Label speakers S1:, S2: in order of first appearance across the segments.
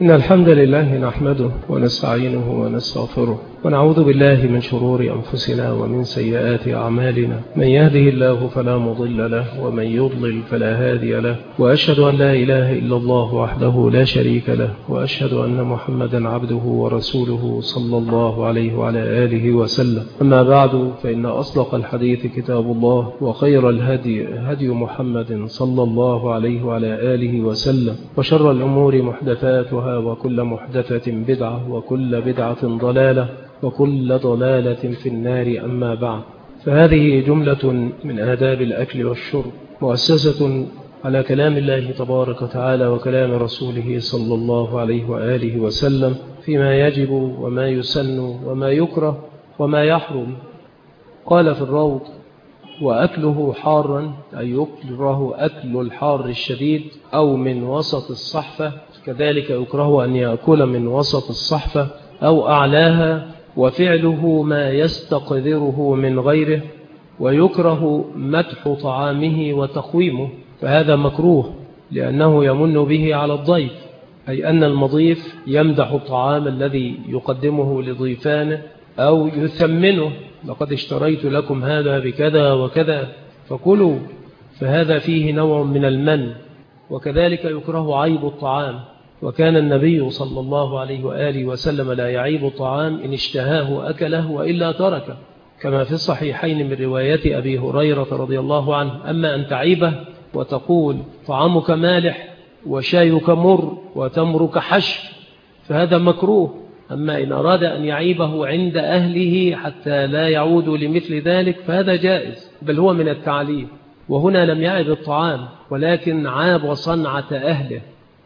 S1: إن الحمد لله نحمده ونستعينه ونستغفره ونعوذ بالله من شرور أنفسنا ومن سيئات أعمالنا. من يهده الله فلا مضل له ومن يضلل فلا هادي له، وأشهد أن لا إله إلا الله وحده لا شريك له، وأشهد أن محمدا عبده ورسوله صلى الله عليه وعلى آله وسلم. أما بعد، فإن أصدق الحديث كتاب الله، وخير الهدي هدي محمد صلى الله عليه وعلى آله وسلم، وشر الأمور محدثاتها، وكل محدثة بدعة، وكل بدعة ضلالة، وكل ضلالة في النار. أما بعد، فهذه جملة من آداب الأكل والشرب، مؤسسة على كلام الله تبارك وتعالى وكلام رسوله صلى الله عليه وآله وسلم فيما يجب وما يسن وما يكره وما يحرم. قال في الروض: وأكله حارا، أي يكره أكل الحار الشديد أو من وسط الصحفة، كذلك يكره أن يأكل من وسط الصحفة أو أعلاها، وفعله ما يستقذره من غيره، ويكره مدح طعامه وتقويمه، فهذا مكروه لأنه يمن به على الضيف، أي أن المضيف يمدح الطعام الذي يقدمه لضيفانه أو يثمنه: لقد اشتريت لكم هذا بكذا وكذا فكلوا، فهذا فيه نوع من المن. وكذلك يكره عيب الطعام، وكان النبي صلى الله عليه وآله وسلم لا يعيب الطعام، إن اشتهاه أكله وإلا تركه، كما في الصحيحين من رواية أبي هريرة رضي الله عنه: أما أن تعيبه وتقول طعامك مالح وشايك مر وتمرك حشف فهذا مكروه. أما إن أراد أن يعيبه عند أهله حتى لا يعودوا لمثل ذلك فهذا جائز، بل هو من التعليم. وهنا لم يعب الطعام ولكن عاب صنعة أهله.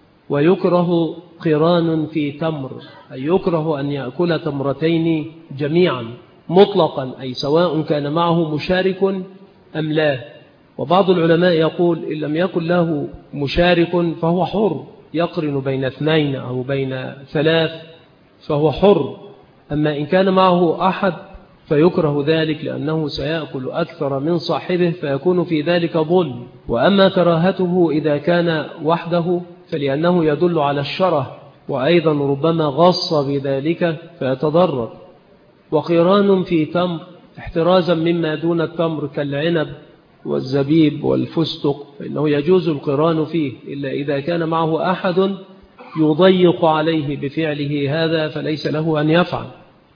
S1: ويكره قران في تمر، أي يكره أن يأكل تمرتين جميعا مطلقا، أي سواء كان معه مشارك أم لا. وبعض العلماء يقول: إن لم يكن له مشارك فهو حر، يقرن بين 2 أو بين 3 فهو حر. أما إن كان معه أحد فيكره ذلك، لأنه سيأكل أكثر من صاحبه فيكون في ذلك ظلم. وأما كراهته إذا كان وحده فلأنه يدل على الشره، وأيضا ربما غص بذلك فيتضرر. وقران في تمر احترازا مما دون التمر كالعنب والزبيب والفستق، فإنه يجوز القران فيه، إلا إذا كان معه أحد يضيق عليه بفعله هذا فليس له أن يفعل.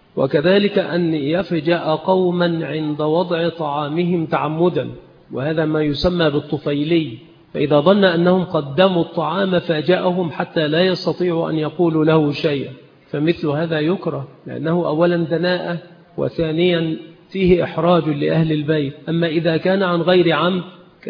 S1: وكذلك أن يفجأ قوما عند وضع طعامهم تعمدا، وهذا ما يسمى بالطفيلي، فإذا ظن أنهم قدموا الطعام فاجأهم حتى لا يستطيعوا أن يقولوا له شيئا، فمثل هذا يكره، لأنه أولا دناءة، وثانيا فيه إحراج لأهل البيت. أما إذا كان عن غير عمد،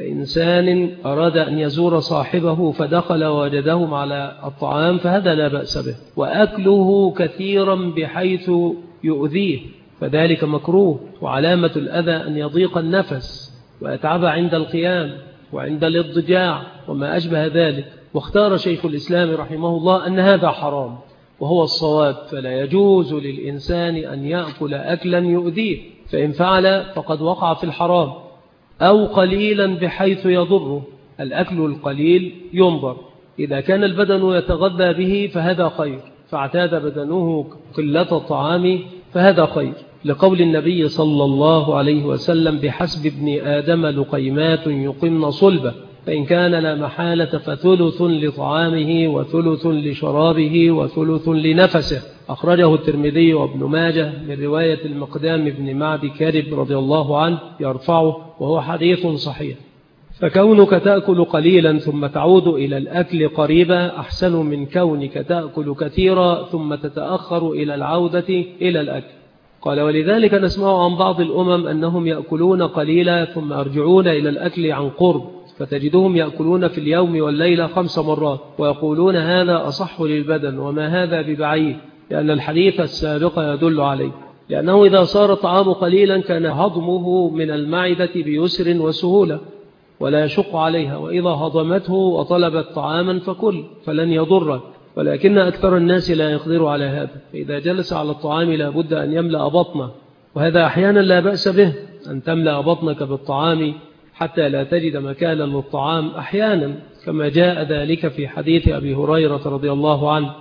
S1: كإنسان أراد أن يزور صاحبه فدخل ووجدهم على الطعام فهذا لا بأس به. وأكله كثيرا بحيث يؤذيه فذلك مكروه، وعلامة الأذى أن يضيق النفس ويتعب عند القيام وعند الاضطجاع وما أشبه ذلك. واختار شيخ الإسلام رحمه الله أن هذا حرام، وهو الصواب، فلا يجوز للإنسان أن يأكل أكلا يؤذيه، فإن فعل فقد وقع في الحرام. أو قليلا بحيث يضره، الأكل القليل ينظر، إذا كان البدن يتغذى به فهذا خير، فاعتاد بدنه قلة الطعام فهذا خير، لقول النبي صلى الله عليه وسلم: بحسب ابن آدم لقيمات يقمن صلبه، فإن كان لا محالة فثلث لطعامه وثلث لشرابه وثلث لنفسه. أخرجه الترمذي وابن ماجه من رواية المقدام بن معد كرب رضي الله عنه يرفعه، وهو حديث صحيح. فكونك تأكل قليلا ثم تعود إلى الأكل قريبا أحسن من كونك تأكل كثيرا ثم تتأخر إلى العودة إلى الأكل. قال: ولذلك نسمع عن بعض الأمم أنهم يأكلون قليلا ثم يرجعون إلى الأكل عن قرب، فتجدهم يأكلون في اليوم والليلة 5 مرات، ويقولون هذا أصح للبدن وما هذا ببعيد، لأن الحديث السابق يدل عليه. لأنه إذا صار الطعام قليلا كان هضمه من المعدة بيسر وسهولة ولا يشق عليها، وإذا هضمته وطلبت طعاما فكل فلن يضرك. ولكن أكثر الناس لا يقدر على هذا، فإذا جلس على الطعام لا بد أن يملأ بطنه، وهذا أحيانا لا بأس به، أن تملأ بطنك بالطعام حتى لا تجد مكانا للطعام أحيانا، كما جاء ذلك في حديث أبي هريرة رضي الله عنه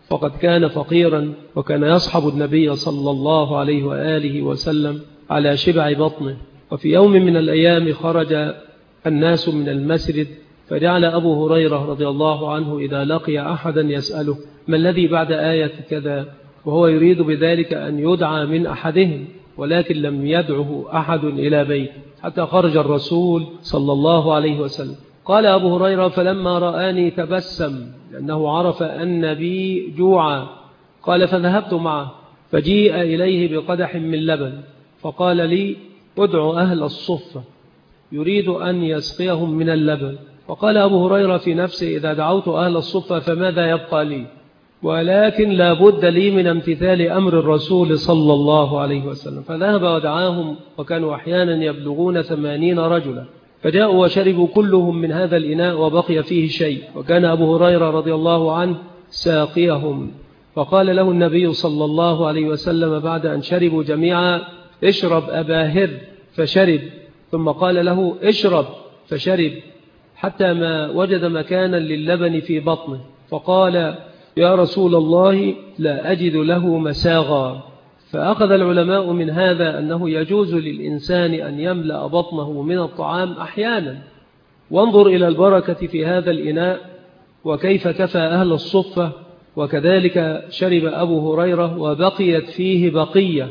S1: وقد كان فقيرا، وكان يصحب النبي صلى الله عليه وآله وسلم على شبع بطنه. وفي يوم من الأيام خرج الناس من المسجد، فجعل أبو هريرة رضي الله عنه إذا لقي أحدا يسأله: ما الذي بعد آية كذا؟ وهو يريد بذلك أن يدعى من أحدهم، ولكن لم يدعه أحد إلى بيته حتى خرج الرسول صلى الله عليه وسلم. قال أبو هريرة: فلما رآني تبسم، لأنه عرف أن بي جوعا. قال: فذهبت معه، فجيء إليه بقدح من لبن، فقال لي: ادعو أهل الصفة، يريد أن يسقيهم من اللبن. فقال أبو هريرة في نفسه: إذا دعوت أهل الصفة فماذا يبقى لي؟ ولكن لا بد لي من امتثال أمر الرسول صلى الله عليه وسلم. فذهب ودعاهم، وكانوا أحيانا يبلغون 80 رجلا، فجاءوا وشربوا كلهم من هذا الإناء وبقي فيه شيء، وكان أبو هريرة رضي الله عنه ساقيهم. فقال له النبي صلى الله عليه وسلم بعد أن شربوا جميعا: اشرب أبا هر، فشرب، ثم قال له: اشرب، فشرب، حتى ما وجد مكانا للبن في بطنه، فقال: يا رسول الله، لا أجد له مساغا. فأخذ العلماء من هذا أنه يجوز للإنسان أن يملأ بطنه من الطعام أحيانا. وانظر إلى البركة في هذا الإناء، وكيف كفى أهل الصفة. وكذلك شرب أبو هريرة وبقيت فيه بقية،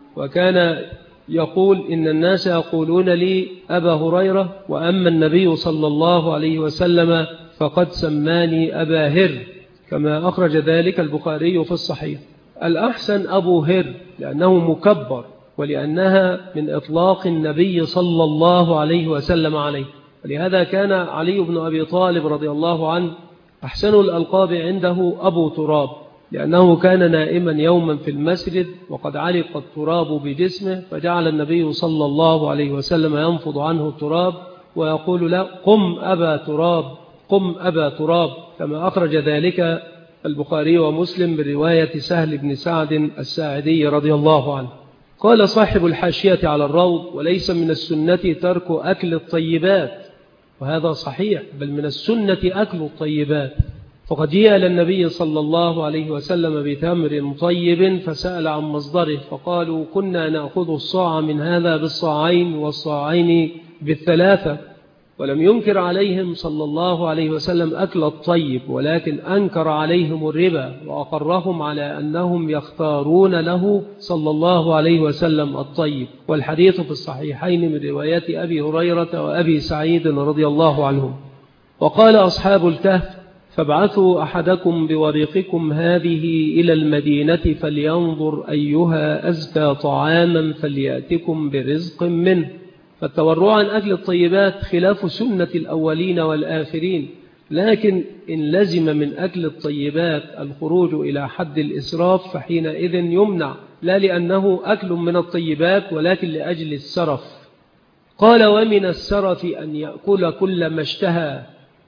S1: وكان يقول: إن الناس يقولون لي أبا هريرة، وأما النبي صلى الله عليه وسلم فقد سماني أبا هر، كما أخرج ذلك البخاري في الصحيح. الأحسن أبو هر لأنه مكبر، ولأنها من إطلاق النبي صلى الله عليه وسلم عليه. ولهذا كان علي بن أبي طالب رضي الله عنه أحسن الألقاب عنده أبو تراب، لأنه كان نائما يوما في المسجد وقد علق التراب بجسمه، فجعل النبي صلى الله عليه وسلم ينفض عنه التراب ويقول له: قم أبا تراب، قم أبا تراب، كما أخرج ذلك البخاري ومسلم برواية سهل بن سعد الساعدي رضي الله عنه. قال صاحب الحاشية على الروض: وليس من السنة ترك أكل الطيبات، وهذا صحيح، بل من السنة أكل الطيبات. فقد جاء للنبي صلى الله عليه وسلم بتمر طيب فسأل عن مصدره، فقالوا: كنا نأخذ الصاع من هذا بالصاعين والصاعين بالثلاثة. ولم ينكر عليهم صلى الله عليه وسلم أكل الطيب، ولكن أنكر عليهم الربا، وأقرهم على أنهم يختارون له صلى الله عليه وسلم الطيب. والحديث في الصحيحين من روايات أبي هريرة وأبي سعيد رضي الله عنهم. وقال أصحاب الكهف: فابعثوا أحدكم بورقكم هذه إلى المدينة فلينظر أيها أزكى طعاما فليأتكم برزق منه. فالتورع عن أكل الطيبات خلاف سنة الأولين والآخرين، لكن إن لزم من أكل الطيبات الخروج إلى حد الإسراف فحينئذ يمنع، لا لأنه أكل من الطيبات ولكن لأجل السرف. قال: ومن السرف أن يأكل كل ما اشتهى.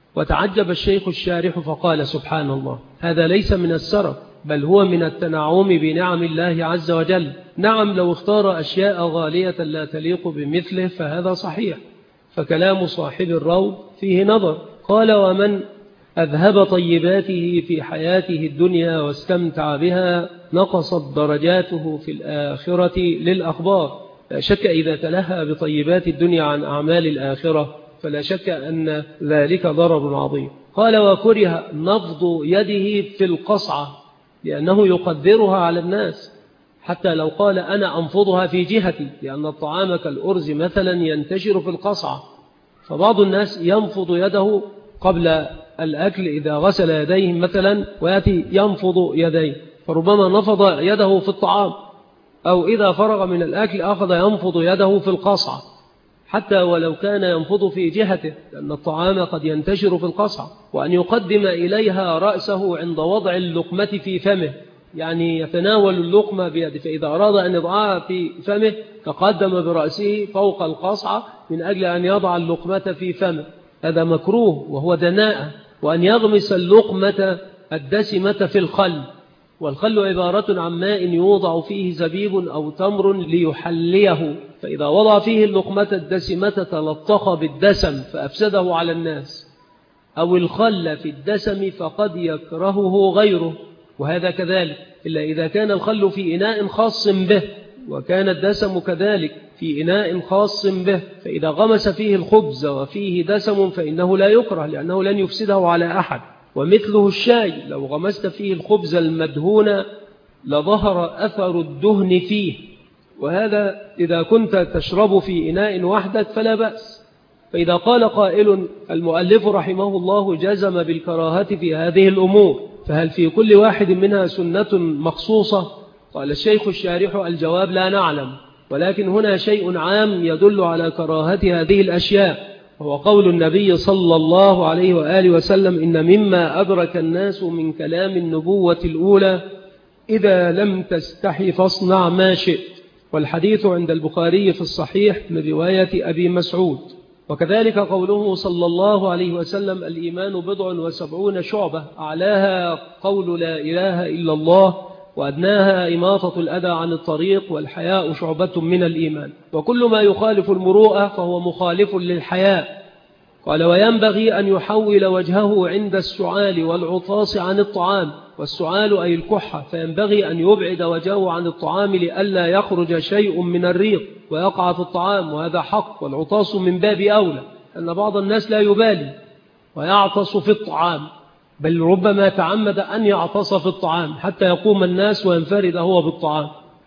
S1: وتعجب الشيخ الشارح فقال: سبحان الله، هذا ليس من السرف، بل هو من التنعم بنعم الله عز وجل. نعم، لو اختار أشياء غالية لا تليق بمثله فهذا صحيح، فكلام صاحب الروض فيه نظر. قال: ومن أذهب طيباته في حياته الدنيا واستمتع بها نقصت درجاته في الآخرة للأخبار. لا شك إذا تلهى بطيبات الدنيا عن أعمال الآخرة فلا شك أن ذلك ضرر عظيم. قال: وكره نفض يده في القصعة، لأنه يقدرها على الناس، حتى لو قال: أنا أنفضها في جهتي، لأن الطعام كالأرز مثلا ينتشر في القصعة، فبعض الناس ينفض يده قبل الأكل إذا غسل يديه مثلا، ويأتي ينفض يديه، فربما نفض يده في الطعام، أو إذا فرغ من الأكل أخذ ينفض يده في القصعة، حتى ولو كان ينفض في جهته، لأن الطعام قد ينتشر في القصعة. وأن يقدم إليها رأسه عند وضع اللقمة في فمه، يعني يتناول اللقمة بيده، فإذا أراد أن يضعها في فمه تقدم برأسه فوق القصعة من أجل أن يضع اللقمة في فمه، هذا مكروه وهو دناءة. وأن يغمس اللقمة الدسمة في الخل، والخل عبارة عن ماء يوضع فيه زبيب أو تمر ليحليه، فإذا وضع فيه اللقمة الدسمة تلطخ بالدسم فأفسده على الناس، أو الخل في الدسم فقد يكرهه غيره، وهذا كذلك، إلا إذا كان الخل في إناء خاص به، وكان الدسم كذلك في إناء خاص به، فإذا غمس فيه الخبز وفيه دسم فإنه لا يكره، لأنه لن يفسده على أحد. ومثله الشاي، لو غمست فيه الخبز المدهون لظهر أثر الدهن فيه، وهذا إذا كنت تشرب في إناء وحدك فلا بأس. فإذا قال قائل المؤلف رحمه الله جزم بالكراهة في هذه الأمور، فهل في كل واحد منها سنة مخصوصة؟ قال الشيخ الشارح الجواب لا نعلم، ولكن هنا شيء عام يدل على كراهة هذه الأشياء، وهو قول النبي صلى الله عليه وآله وسلم إن مما أدرك الناس من كلام النبوة الأولى إذا لم تستحي فاصنع ما شئت، والحديث عند البخاري في الصحيح من رواية أبي مسعود. وكذلك قوله صلى الله عليه وسلم الإيمان 70 شعبة، أعلاها قول لا إله إلا الله، وأدناها إماطة الأذى عن الطريق، والحياء شعبة من الإيمان. وكل ما يخالف المروءة فهو مخالف للحياء. قال وينبغي أن يحول وجهه عند السعال والعطاس عن الطعام، والسعال أي الكحة، فينبغي أن يبعد وجهه عن الطعام لئلا يخرج شيء من الريق ويقع في الطعام، وهذا حق. والعطاس من باب أولى، أن بعض الناس لا يبالي ويعطس في الطعام، بل ربما تعمد أن يعطس في الطعام حتى يقوم الناس وينفرد هو بالطعام.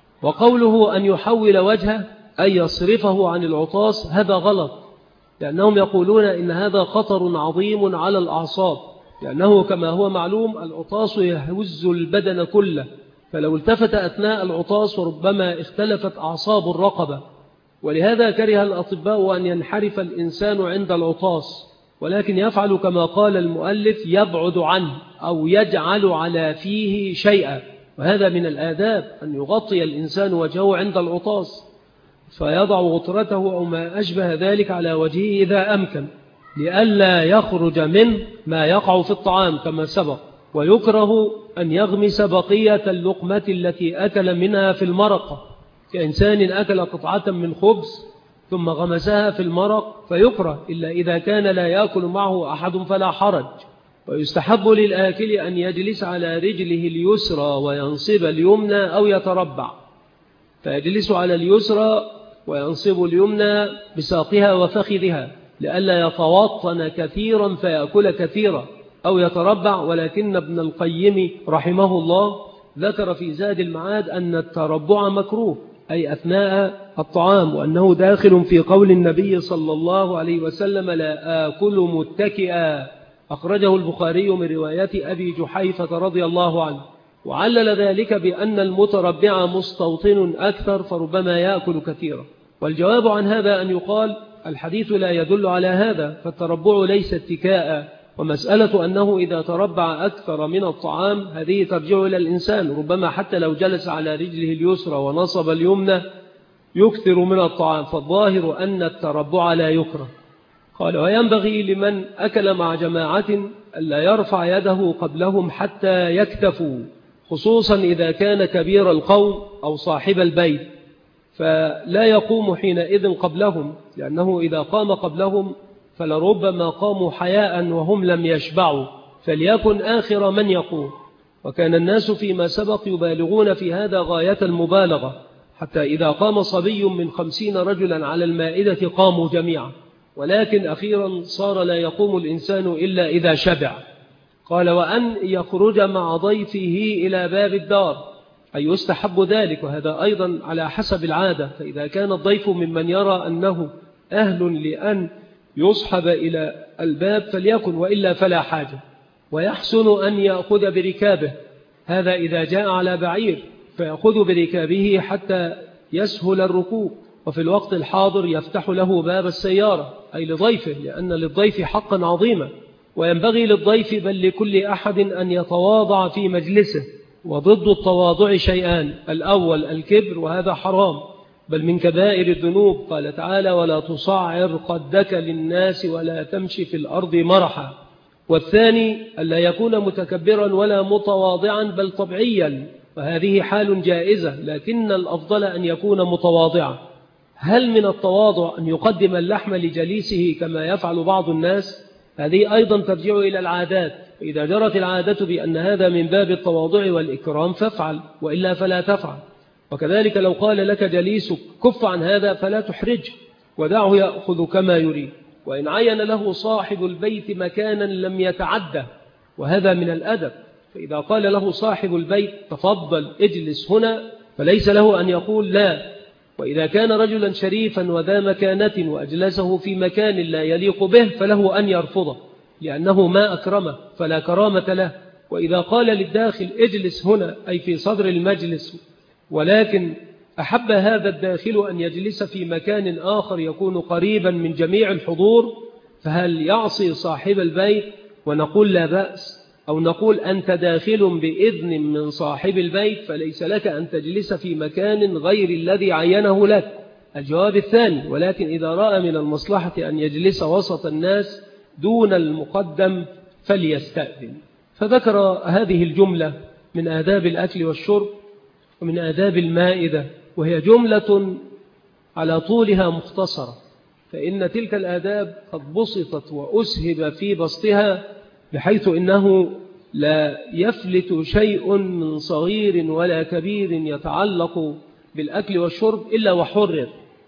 S1: وقوله أن يحول وجهه أي يصرفه عن العطاس هذا غلط، لأنهم يقولون إن هذا خطر عظيم على الأعصاب، لأنه كما هو معلوم العطاس يهز البدن كله، فلو التفت أثناء العطاس وربما اختلفت أعصاب الرقبة. ولهذا كره الأطباء أن ينحرف الإنسان عند العطاس، ولكن يفعل كما قال المؤلف يبعد عنه أو يجعل على فيه شيئا، وهذا من الآداب أن يغطي الإنسان وجهه عند العطاس، فيضع غطرته أو ما أشبه ذلك على وجهه إذا أمكن، لئلا يخرج منه ما يقع في الطعام كما سبق. ويكره أن يغمس بقية اللقمة التي أكل منها في المرقة، كإنسان أكل قطعة من خبز ثم غمسها في المرق فيكره، إلا إذا كان لا يأكل معه أحد فلا حرج. ويستحب للآكل أن يجلس على رجله اليسرى وينصب اليمنى أو يتربع، فيجلس على اليسرى وينصب اليمنى بساقها وفخذها لئلا يتوطن كثيرا فيأكل كثيرا، أو يتربع. ولكن ابن القيم رحمه الله ذكر في زاد المعاد أن التربع مكروه، أي أثناء الطعام، وأنه داخل في قول النبي صلى الله عليه وسلم لا آكل متكئا، أخرجه البخاري من رواية أبي جحيفة رضي الله عنه. وعلل ذلك بأن المتربع مستوطن أكثر فربما يأكل كثيرا. والجواب عن هذا أن يقال الحديث لا يدل على هذا، فالتربع ليس اتكاء، ومسألة أنه إذا تربع أكثر من الطعام هذه ترجع إلى الإنسان، ربما حتى لو جلس على رجله اليسرى ونصب اليمنى يكثر من الطعام، فالظاهر أن التربع لا يكره. قال وينبغي لمن أكل مع جماعة ألا يرفع يده قبلهم حتى يكتفوا، خصوصا إذا كان كبير القوم أو صاحب البيت، فلا يقوم حينئذ قبلهم، لأنه إذا قام قبلهم فلربما قاموا حياء وهم لم يشبعوا، فليكن آخر من يقوم. وكان الناس فيما سبق يبالغون في هذا غاية المبالغة، حتى إذا قام صبي من 50 رجلا على المائدة قاموا جميعا، ولكن أخيرا صار لا يقوم الإنسان إلا إذا شبع. قال وأن يخرج مع ضيفه إلى باب الدار، أي يستحب ذلك، وهذا أيضا على حسب العادة، فإذا كان الضيف ممن يرى أنه أهل لأن يصحب إلى الباب فليكن، وإلا فلا حاجة. ويحسن أن يأخذ بركابه، هذا إذا جاء على بعير فيأخذ بركابه حتى يسهل الركوب، وفي الوقت الحاضر يفتح له باب السيارة أي لضيفه، لأن للضيف حقا عظيما. وينبغي للضيف بل لكل أحد أن يتواضع في مجلسه، وضد التواضع شيئان، الأول الكبر وهذا حرام بل من كبائر الذنوب، قال تعالى ولا تصعر خدك للناس ولا تمشي في الأرض مرحا. والثاني ألا يكون متكبرا ولا متواضعا بل طبيعيا، وهذه حال جائزة، لكن الأفضل أن يكون متواضعا. هل من التواضع أن يقدم اللحم لجليسه كما يفعل بعض الناس؟ هذه أيضا ترجع إلى العادات، فإذا جرت العادة بأن هذا من باب التواضع والإكرام فافعل، وإلا فلا تفعل. وكذلك لو قال لك جليسك كف عن هذا فلا تحرج، ودعه يأخذ كما يريد. وإن عين له صاحب البيت مكانا لم يتعده، وهذا من الأدب، فإذا قال له صاحب البيت تفضل اجلس هنا فليس له أن يقول لا. وإذا كان رجلا شريفا وذا مكانة وأجلسه في مكان لا يليق به فله أن يرفضه، لأنه ما أكرمه فلا كرامة له. وإذا قال للداخل اجلس هنا أي في صدر المجلس، ولكن أحب هذا الداخل أن يجلس في مكان آخر يكون قريبا من جميع الحضور، فهل يعصي صاحب البيت ونقول لا بأس، أو نقول أنت داخل بإذن من صاحب البيت فليس لك أن تجلس في مكان غير الذي عينه لك؟ الجواب الثاني، ولكن إذا رأى من المصلحة أن يجلس وسط الناس دون المقدم فليستأذن. فذكر هذه الجملة من آداب الأكل والشرب ومن آداب المائدة، وهي جملة على طولها مختصرة، فإن تلك الآداب قد بسطت وأسهب في بسطها بحيث إنه لا يفلت شيء من صغير ولا كبير يتعلق بالأكل والشرب إلا وحرر،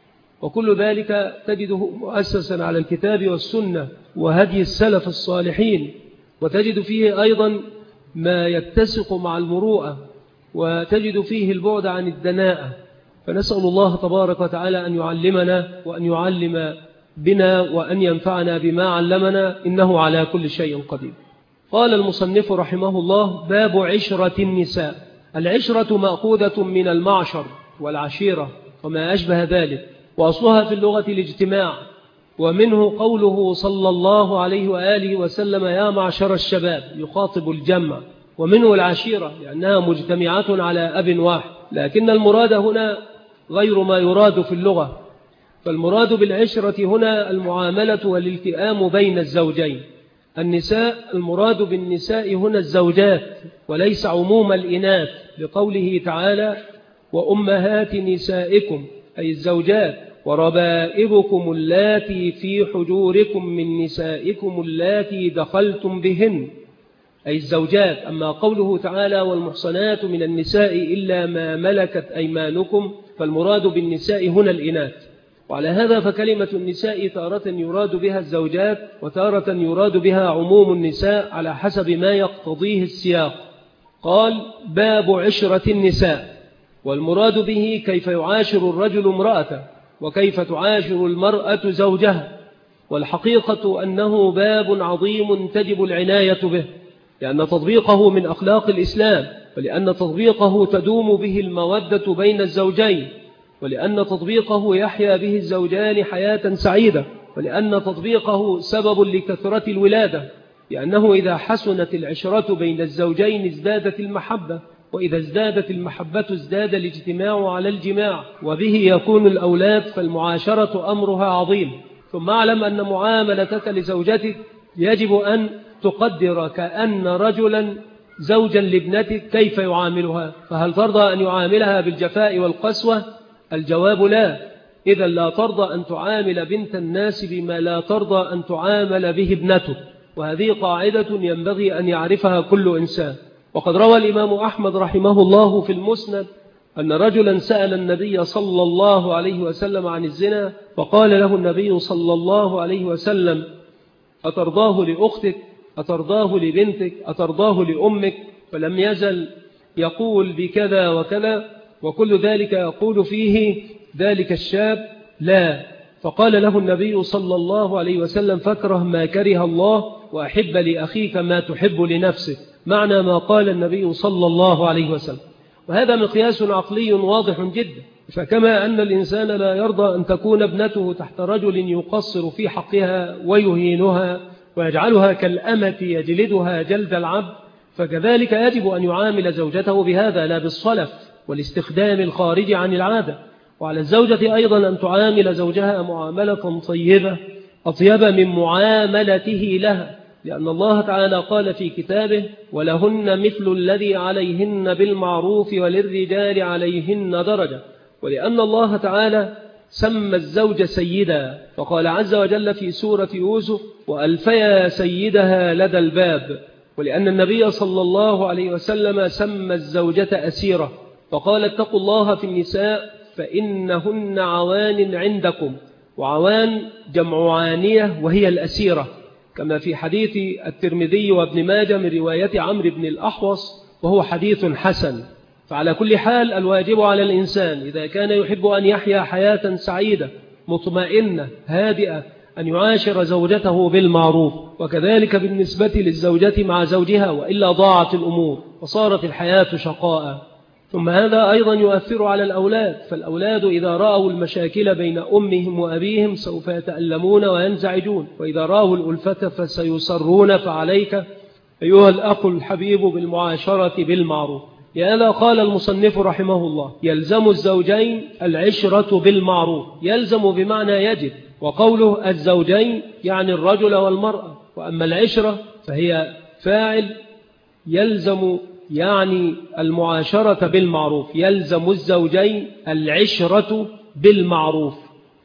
S1: وكل ذلك تجده مؤسسا على الكتاب والسنة وهدي السلف الصالحين، وتجد فيه أيضا ما يتسق مع المروءة، وتجد فيه البعد عن الدناءة. فنسأل الله تبارك وتعالى أن يعلمنا وأن يعلم بنا وأن ينفعنا بما علمنا، إنه على كل شيء قدير. قال المصنف رحمه الله: باب عشرة النساء. العشرة مأخوذة من المعشر والعشيرة وما أشبه ذلك، وأصلها في اللغة الاجتماع، ومنه قوله صلى الله عليه وآله وسلم: يا معشر الشباب، يخاطب الجمع. ومنه العشيرة لأنها مجتمعة على أب واحد، لكن المراد هنا غير ما يراد في اللغة، فالمراد بالعشرة هنا المعاملة والالتئام بين الزوجين. النساء المراد بالنساء هنا الزوجات وليس عموم الإناث، لقوله تعالى: وأمهات نسائكم أي الزوجات، وربائبكم اللاتي في حجوركم من نسائكم اللاتي دخلتم بهن أي الزوجات. أما قوله تعالى: والمحصنات من النساء إلا ما ملكت أيمانكم، فالمراد بالنساء هنا الإناث. وعلى هذا فكلمة النساء تارة يراد بها الزوجات، وتارة يراد بها عموم النساء على حسب ما يقتضيه السياق. قال: باب عشرة النساء، والمراد به كيف يعاشر الرجل امرأته، وكيف تعاشر المرأة زوجها. والحقيقة أنه باب عظيم تجب العناية به، لأن تطبيقه من أخلاق الإسلام، ولأن تطبيقه تدوم به المودة بين الزوجين، ولأن تطبيقه يحيا به الزوجان حياة سعيدة، ولأن تطبيقه سبب لكثرة الولادة، لأنه إذا حسنت العشرة بين الزوجين ازدادت المحبة، وإذا ازدادت المحبة ازداد الاجتماع على الجماع، وبه يكون الأولاد، فالمعاشرة أمرها عظيم. ثم أعلم أن معاملتك لزوجتك يجب أن تقدر كأن رجلا زوجا لابنتك كيف يعاملها، فهل ترضى أن يعاملها بالجفاء والقسوة؟ الجواب لا. إذا لا ترضى أن تعامل بنت الناس بما لا ترضى أن تعامل به ابنتك، وهذه قاعدة ينبغي أن يعرفها كل إنسان. وقد روى الإمام أحمد رحمه الله في المسند أن رجلا سأل النبي صلى الله عليه وسلم عن الزنا، فقال له النبي صلى الله عليه وسلم: أترضاه لأختك؟ أترضاه لبنتك؟ أترضاه لأمك؟ فلم يزل يقول بكذا وكذا، وكل ذلك يقول فيه ذلك الشاب لا. فقال له النبي صلى الله عليه وسلم: فاكره ما كره الله، وأحب لأخيك ما تحب لنفسك، معنى ما قال النبي صلى الله عليه وسلم. وهذا مقياس عقلي واضح جدا. فكما أن الإنسان لا يرضى أن تكون ابنته تحت رجل يقصر في حقها ويهينها ويجعلها كالأمة يجلدها جلد العبد، فكذلك يجب أن يعامل زوجته بهذا، لا بالصلف والاستخدام الخارج عن العادة. وعلى الزوجة أيضا أن تعامل زوجها معاملة طيبة أطيب من معاملته لها، لأن الله تعالى قال في كتابه: ولهن مثل الذي عليهن بالمعروف وللرجال عليهن درجة. ولأن الله تعالى سمى الزوج سيدا، فقال عز وجل في سورة يوسف: وألفيا سيدها لدى الباب. ولأن النبي صلى الله عليه وسلم سمى الزوجة أسيرة، فقال اتقوا الله في النساء فإنهن عوان عندكم، وعوان جمع عانية وهي الأسيرة، كما في حديث الترمذي وابن ماجه من رواية عمرو بن الأحوص، وهو حديث حسن. فعلى كل حال الواجب على الإنسان إذا كان يحب أن يحيا حياة سعيدة مطمئنة هادئة أن يعاشر زوجته بالمعروف، وكذلك بالنسبة للزوجة مع زوجها، وإلا ضاعت الأمور وصارت الحياة شقاء. ثم هذا أيضا يؤثر على الأولاد، فالأولاد إذا رأوا المشاكل بين أمهم وأبيهم سوف يتألمون وينزعجون، وإذا رأوا الألفة فسيصرون. فعليك أيها الأخ الحبيب بالمعاشرة بالمعروف. لهذا قال المصنف رحمه الله يلزم الزوجين العشرة بالمعروف، يلزم بمعنى يجب، وقوله الزوجين يعني الرجل والمرأة، وأما العشرة فهي فاعل يلزم يعني المعاشرة بالمعروف، يلزم الزوجين العشرة بالمعروف.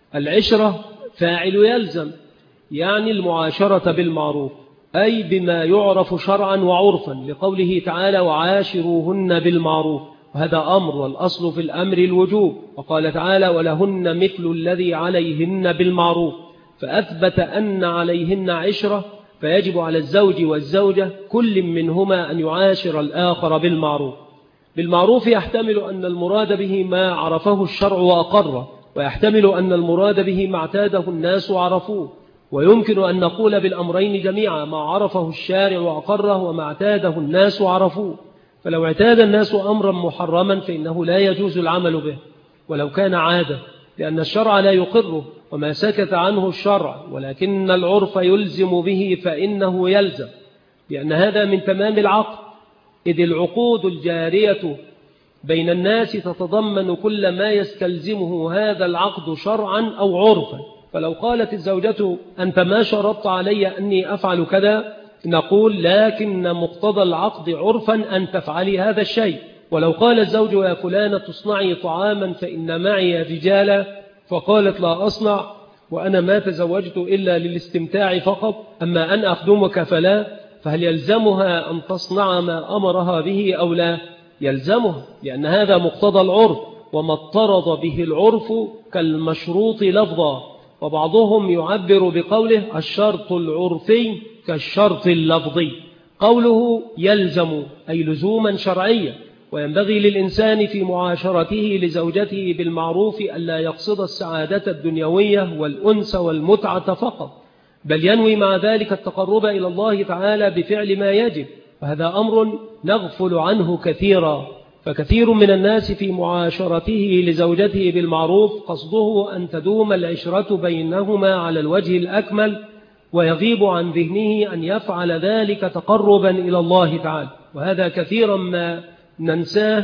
S1: العشرة فاعل يلزم يعني المعاشرة بالمعروف، أي بما يعرف شرعا وعرفا، لقوله تعالى وعاشروهن بالمعروف، وهذا أمر، والأصل في الأمر الوجوب. وقال تعالى ولهن مثل الذي عليهن بالمعروف، فأثبت أن عليهن عشرة، فيجب على الزوج والزوجة كل منهما أن يعاشر الآخر بالمعروف. بالمعروف يحتمل أن المراد به ما عرفه الشرع وأقره، ويحتمل أن المراد به ما اعتاده الناس وعرفوه، ويمكن أن نقول بالأمرين جميعا، ما عرفه الشارع وأقره وما اعتاده الناس وعرفوه. فلو اعتاد الناس أمرا محرما فإنه لا يجوز العمل به ولو كان عادة، لأن الشرع لا يقره، وما سكت عنه الشرع ولكن العرف يلزم به فإنه يلزم، لأن هذا من تمام العقد، إذ العقود الجارية بين الناس تتضمن كل ما يستلزمه هذا العقد شرعا أو عرفا. فلو قالت الزوجة أنت ما شرطت علي أني أفعل كذا، نقول لكن مقتضى العقد عرفا أن تفعلي هذا الشيء. ولو قال الزوج يا فلانة تصنعي طعاما فإن معي رجالا، فقالت لا أصنع وأنا ما تزوجت إلا للاستمتاع فقط، أما أن أخدمك فلا، فهل يلزمها أن تصنع ما أمرها به أو لا؟ يلزمها، لأن هذا مقتضى العرف، وما اضطرد به العرف كالمشروط لفظا. وبعضهم يعبر بقوله الشرط العرفي كالشرط اللفظي. قوله يلزم أي لزوما شرعيا، وينبغي للإنسان في معاشرته لزوجته بالمعروف ألا يقصد السعادة الدنيوية والأنس والمتعة فقط، بل ينوي مع ذلك التقرب إلى الله تعالى بفعل ما يجب، وهذا أمر نغفل عنه كثيرا. فكثير من الناس في معاشرته لزوجته بالمعروف قصده أن تدوم العشرة بينهما على الوجه الأكمل، ويغيب عن ذهنه أن يفعل ذلك تقربا إلى الله تعالى، وهذا كثيرا ما ننساه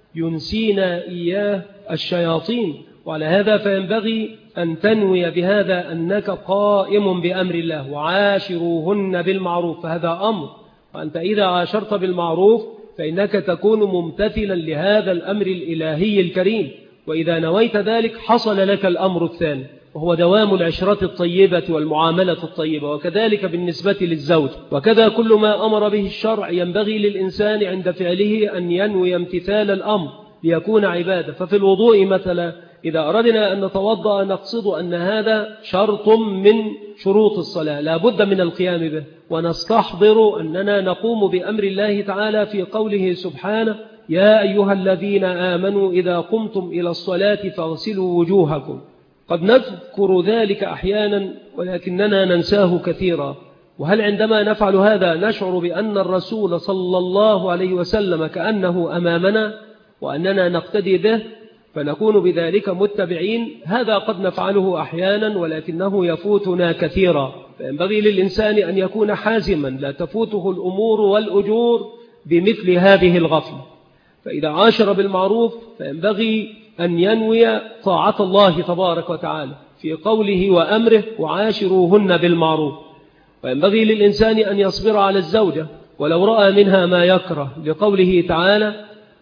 S1: ينسينا إياه الشياطين. وعلى هذا فينبغي أن تنوي بهذا أنك قائم بأمر الله وعاشروهن بالمعروف، فهذا أمر، وأنت إذا عاشرت بالمعروف فإنك تكون ممتثلا لهذا الأمر الإلهي الكريم، وإذا نويت ذلك حصل لك الأمر الثاني، وهو دوام العشرة الطيبة والمعاملة الطيبة. وكذلك بالنسبة للزوج، وكذا كل ما أمر به الشرع ينبغي للإنسان عند فعله أن ينوي امتثال الأمر ليكون عبادة. ففي الوضوء مثلا إذا أردنا أن نتوضأ نقصد أن هذا شرط من شروط الصلاة لا بد من القيام به، ونستحضر أننا نقوم بأمر الله تعالى في قوله سبحانه يا أيها الذين آمنوا إذا قمتم إلى الصلاة فاغسلوا وجوهكم. قد نذكر ذلك أحيانا ولكننا ننساه كثيرا. وهل عندما نفعل هذا نشعر بأن الرسول صلى الله عليه وسلم كأنه أمامنا وأننا نقتدي به فنكون بذلك متبعين؟ هذا قد نفعله أحيانا ولكنه يفوتنا كثيرا. فينبغي للإنسان أن يكون حازما لا تفوته الأمور والأجور بمثل هذه الغفلة. فإذا عاشر بالمعروف فينبغي أن ينوي طاعة الله تبارك وتعالى في قوله وأمره وعاشروهن بالمعروف. وينبغي للإنسان أن يصبر على الزوجة ولو رأى منها ما يكره، لقوله تعالى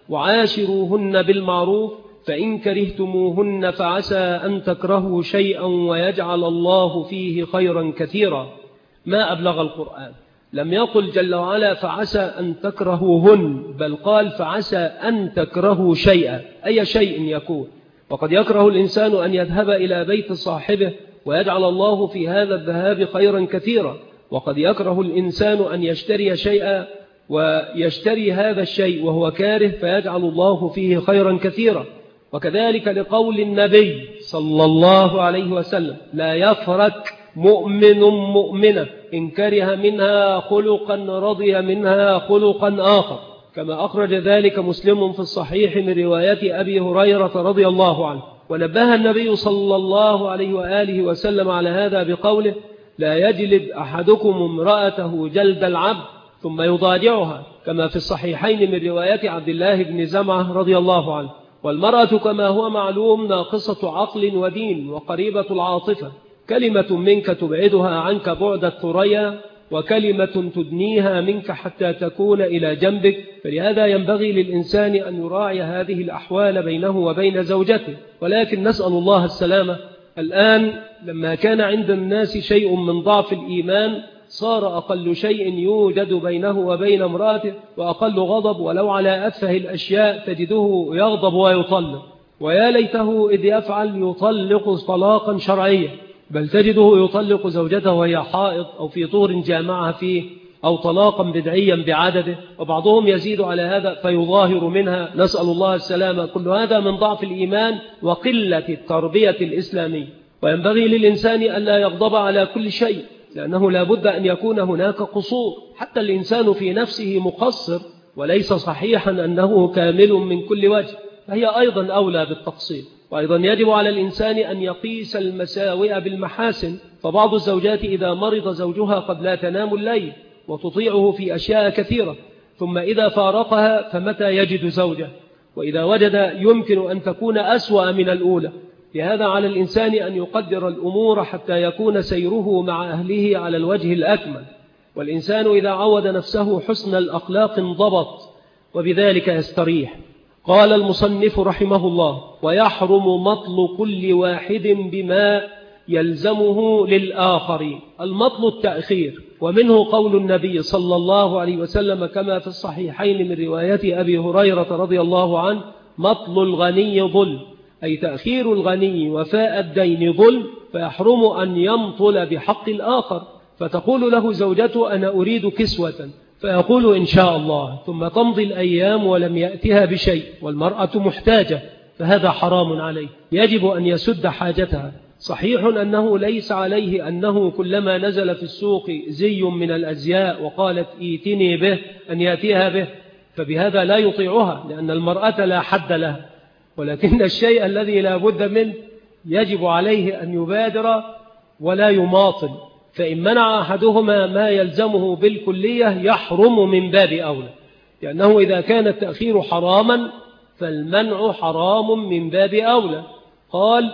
S1: وعاشروهن بالمعروف فإن كرهتموهن فعسى أن تكرهوا شيئا ويجعل الله فيه خيرا كثيرا. ما أبلغ القرآن. لم يقل جل وعلا فعسى أن تكرهوهن، بل قال فعسى أن تكرهوا شيئا، أي شيء يكون. وقد يكره الإنسان أن يذهب إلى بيت صاحبه ويجعل الله في هذا الذهاب خيرا كثيرا، وقد يكره الإنسان أن يشتري شيئا ويشتري هذا الشيء وهو كاره فيجعل الله فيه خيرا كثيرا. وكذلك لقول النبي صلى الله عليه وسلم لا يفرق مؤمن مؤمنة إن كره منها خلقا رضي منها خلقا آخر، كما أخرج ذلك مسلم في الصحيح من رواية أبي هريرة رضي الله عنه. ونبه النبي صلى الله عليه وآله وسلم على هذا بقوله لا يجلد أحدكم امرأته جلد العبد ثم يضاجعها، كما في الصحيحين من رواية عبد الله بن زمعة رضي الله عنه. والمرأة كما هو معلوم ناقصة عقل ودين وقريبة العاطفة، كلمة منك تبعدها عنك بعد الثريا، وكلمة تدنيها منك حتى تكون إلى جنبك. فلهذا ينبغي للإنسان أن يراعي هذه الأحوال بينه وبين زوجته. ولكن نسأل الله السلامة، الآن لما كان عند الناس شيء من ضعف الإيمان صار أقل شيء يوجد بينه وبين امرأته وأقل غضب، ولو على أتفه الأشياء تجده يغضب ويطلق، ويا ليته إذ يفعل يطلق طلاقا شرعيا، بل تجده يطلق زوجته وهي حائض أو في طهر جامعها فيه، أو طلاقا بدعيا بعدده، وبعضهم يزيد على هذا فيظاهر منها، نسأل الله السلامة. كل هذا من ضعف الإيمان وقلة التربية الإسلامية. وينبغي للإنسان أن لا يغضب على كل شيء، لأنه لا بد أن يكون هناك قصور، حتى الإنسان في نفسه مقصر وليس صحيحا أنه كامل من كل وجه، فهي أيضا أولى بالتقصير. وأيضا يجب على الإنسان أن يقيس المساوئ بالمحاسن، فبعض الزوجات إذا مرض زوجها قد لا تنام الليل وتطيعه في أشياء كثيرة، ثم إذا فارقها فمتى يجد زوجة، وإذا وجد يمكن أن تكون أسوأ من الأولى. لهذا على الإنسان أن يقدر الأمور حتى يكون سيره مع أهله على الوجه الأكمل. والإنسان إذا عود نفسه حسن الأخلاق انضبط، وبذلك يستريح. قال المصنف رحمه الله ويحرم مطل كل واحد بما يلزمه للآخر. المطل التأخير، ومنه قول النبي صلى الله عليه وسلم كما في الصحيحين من رواية أبي هريرة رضي الله عنه مطل الغني ظلم، أي تأخير الغني وفاء الدين ظلم، فيحرم أن يمطل بحق الآخر. فتقول له زوجته أنا أريد كسوة، فيقول إن شاء الله، ثم تمضي الأيام ولم يأتها بشيء، والمرأة محتاجة، فهذا حرام عليه، يجب أن يسد حاجتها. صحيح أنه ليس عليه أنه كلما نزل في السوق زي من الأزياء وقالت إيتني به أن يأتيها به، فبهذا لا يطيعها، لأن المرأة لا حد لها. ولكن الشيء الذي لا بد منه يجب عليه أن يبادر ولا يماطل، فإن منع أحدهما ما يلزمه بالكلية يحرم من باب أولى، لأنه إذا كان التأخير حراما فالمنع حرام من باب أولى. قال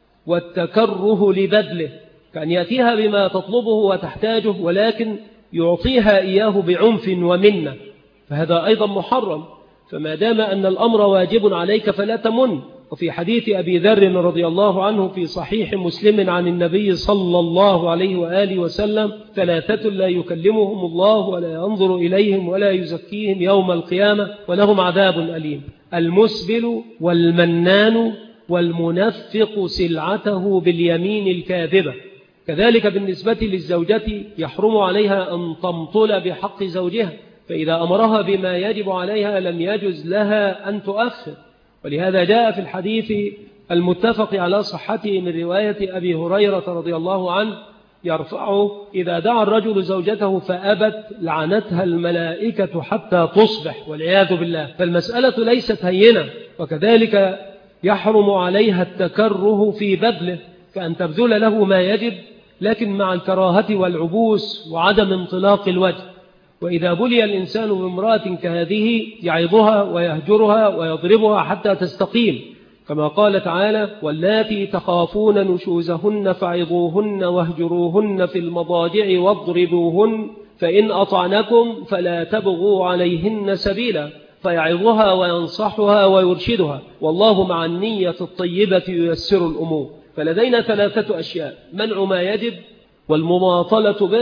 S1: والتكره لبذله، كان يأتيها بما تطلبه وتحتاجه ولكن يعطيها إياه بعنف ومنة، فهذا أيضا محرم. فما دام أن الأمر واجب عليك فلا تمن. وفي حديث أبي ذر رضي الله عنه في صحيح مسلم عن النبي صلى الله عليه وآله وسلم 3 لا يكلمهم الله ولا ينظر إليهم ولا يزكيهم يوم القيامة ولهم عذاب أليم: المسبل والمنان والمنفق سلعته باليمين الكاذبة. كذلك بالنسبة للزوجة يحرم عليها أن تمطل بحق زوجها، فإذا أمرها بما يجب عليها لم يجز لها أن تؤخر. ولهذا جاء في الحديث المتفق على صحته من رواية أبي هريرة رضي الله عنه يرفعه: إذا دعا الرجل زوجته فأبت لعنتها الملائكة حتى تصبح، والعياذ بالله. فالمسألة ليست هينة. وكذلك يحرم عليها التكره في بذله، فأن تبذل له ما يجب لكن مع الكراهة والعبوس وعدم انطلاق الوجه. وإذا بلي الإنسان بامرأة كهذه يعظها ويهجرها ويضربها حتى تستقيم، كما قال تعالى: واللاتي تخافون نشوزهن فعظوهن واهجروهن في المضاجع واضربوهن فإن أطعنكم فلا تبغوا عليهن سبيلا، فيعظها وينصحها ويرشدها، والله مع النية الطيبة ييسر الأمور. فلدينا 3 أشياء: منع ما يجب، والمماطلة به،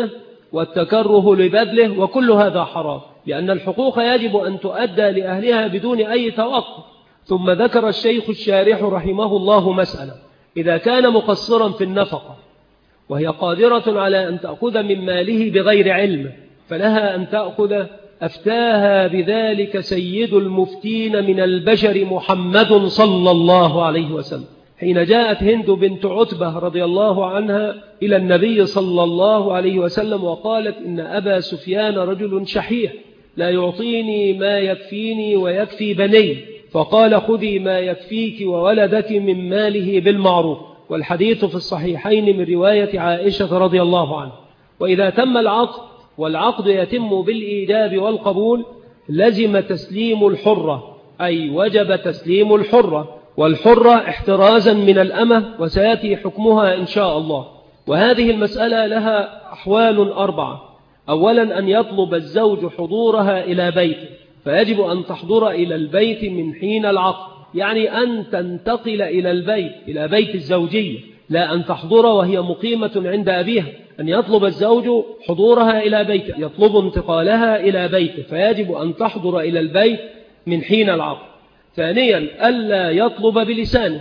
S1: والتكره لبذله، وكل هذا حرام، لأن الحقوق يجب أن تؤدى لأهلها بدون أي توقف. ثم ذكر الشيخ الشارح رحمه الله مسألة: إذا كان مقصرا في النفقة وهي قادرة على أن تأخذ من ماله بغير علم فلها أن تأخذ. أفتاها بذلك سيد المفتين من البشر محمد صلى الله عليه وسلم، حين جاءت هند بنت عتبة رضي الله عنها إلى النبي صلى الله عليه وسلم وقالت: إن أبا سفيان رجل شحيح لا يعطيني ما يكفيني ويكفي بني، فقال: خذي ما يكفيك وولدك من ماله بالمعروف. والحديث في الصحيحين من رواية عائشة رضي الله عنها. وإذا تم العقد والعقد يتم بالإيجاب والقبول لزم تسليم الحرة، أي وجب تسليم الحرة، والحرة احترازا من الأمة، وسيأتي حكمها إن شاء الله. وهذه المسألة لها أحوال 4. أولا أن يطلب الزوج حضورها إلى بيته، فيجب أن تحضر إلى البيت من حين العقد، يعني أن تنتقل إلى البيت، إلى بيت الزوجية، لا أن تحضر وهي مقيمة عند أبيها. أن يطلب الزوج حضورها إلى بيته، يطلب انتقالها إلى بيته، فيجب أن تحضر إلى البيت من حين العقد. ثانيا ألا يطلب بلسانه،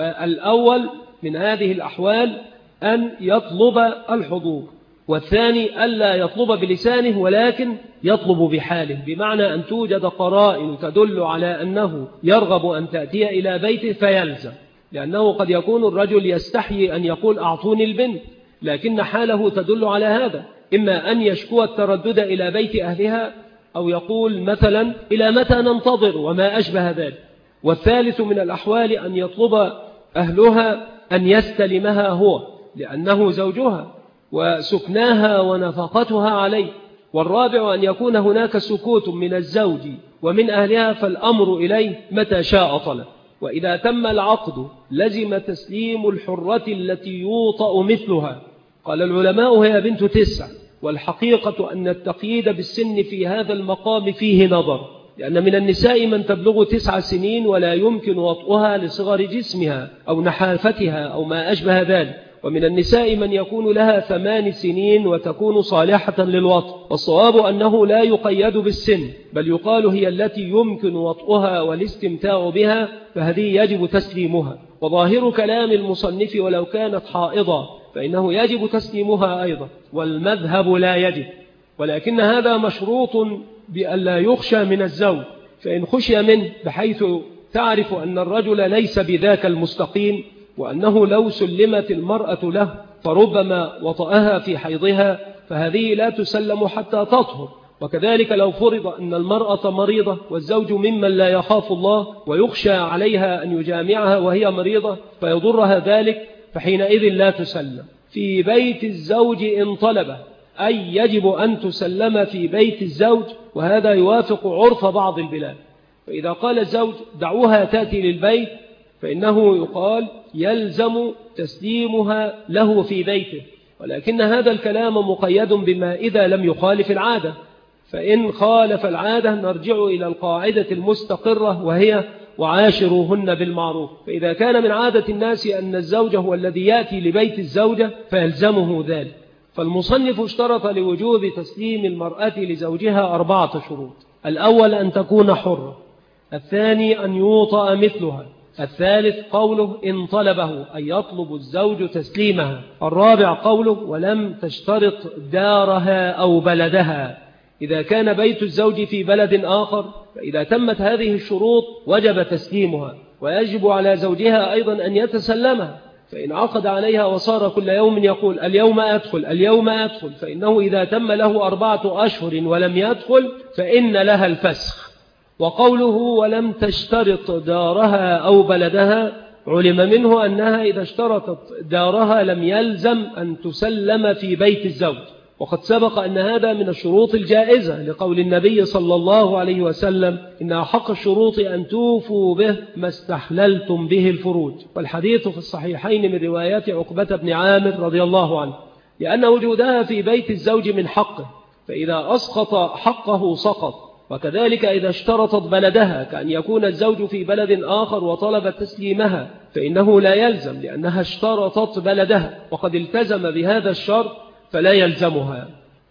S1: فالأول من هذه الأحوال أن يطلب الحضور، والثاني ألا يطلب بلسانه ولكن يطلب بحاله، بمعنى أن توجد قرائن تدل على أنه يرغب أن تأتي إلى بيته فيلزم، لأنه قد يكون الرجل يستحيي أن يقول أعطوني البنت، لكن حاله تدل على هذا، إما أن يشكو التردد إلى بيت أهلها، أو يقول مثلا: إلى متى ننتظر، وما أشبه ذلك. والثالث من الأحوال أن يطلب أهلها أن يستلمها هو، لأنه زوجها وسكناها ونفقتها عليه. والرابع أن يكون هناك سكوت من الزوج ومن أهلها، فالأمر إليه متى شاء طلب. وإذا تم العقد لزم تسليم الحرة التي يوطأ مثلها. قال العلماء: هي بنت 9، والحقيقة أن التقييد بالسن في هذا المقام فيه نظر، لأن من النساء من تبلغ 9 سنين ولا يمكن وطئها لصغر جسمها أو نحافتها أو ما أشبه ذلك، ومن النساء من يكون لها 8 سنين وتكون صالحة للوطء. والصواب أنه لا يقيد بالسن، بل يقال هي التي يمكن وطئها والاستمتاع بها، فهذه يجب تسليمها. وظاهر كلام المصنف: ولو كانت حائضة فإنه يجب تسليمها أيضا، والمذهب لا يجب، ولكن هذا مشروط بأن لا يخشى من الزوج، فإن خشي منه بحيث تعرف أن الرجل ليس بذاك المستقيم، وأنه لو سلمت المرأة له فربما وطأها في حيضها، فهذه لا تسلم حتى تطهر. وكذلك لو فرض أن المرأة مريضة والزوج ممن لا يخاف الله ويخشى عليها أن يجامعها وهي مريضة فيضرها ذلك، فحينئذ لا تسلم. في بيت الزوج إن طلبه، أي يجب أن تسلم في بيت الزوج، وهذا يوافق عرف بعض البلاد. فإذا قال الزوج: دعوها تأتي للبيت، فإنه يقال يلزم تسليمها له في بيته، ولكن هذا الكلام مقيد بما إذا لم يخالف العادة، فإن خالف العادة نرجع إلى القاعدة المستقرة وهي: وعاشروهن بالمعروف. فإذا كان من عادة الناس أن الزوج هو الذي يأتي لبيت الزوجة فيلزمه ذلك. فالمصنف اشترط لوجوب تسليم المرأة لزوجها 4 شروط: الأول أن تكون حرة، الثاني أن يوطأ مثلها، الثالث قوله إن طلبه أن يطلب الزوج تسليمها، الرابع قوله ولم تشترط دارها أو بلدها، إذا كان بيت الزوج في بلد آخر فإذا تمت هذه الشروط وجب تسليمها، ويجب على زوجها أيضا أن يتسلمها. فإن عقد عليها وصار كل يوم يقول اليوم أدخل اليوم أدخل، فإنه إذا تم له 4 أشهر ولم يدخل فإن لها الفسخ. وقوله ولم تشترط دارها أو بلدها علم منه أنها إذا اشترطت دارها لم يلزم أن تسلم في بيت الزوج، وقد سبق أن هذا من الشروط الجائزة لقول النبي صلى الله عليه وسلم: إن أحق الشروط أن توفوا به ما استحللتم به الفروج. والحديث في الصحيحين من روايات عقبة بن عامر رضي الله عنه، لأن وجودها في بيت الزوج من حقه، فإذا أسقط حقه سقط. وكذلك إذا اشترطت بلدها كأن يكون الزوج في بلد آخر وطلب تسليمها فإنه لا يلزم، لأنها اشترطت بلدها وقد التزم بهذا الشرط فلا يلزمها.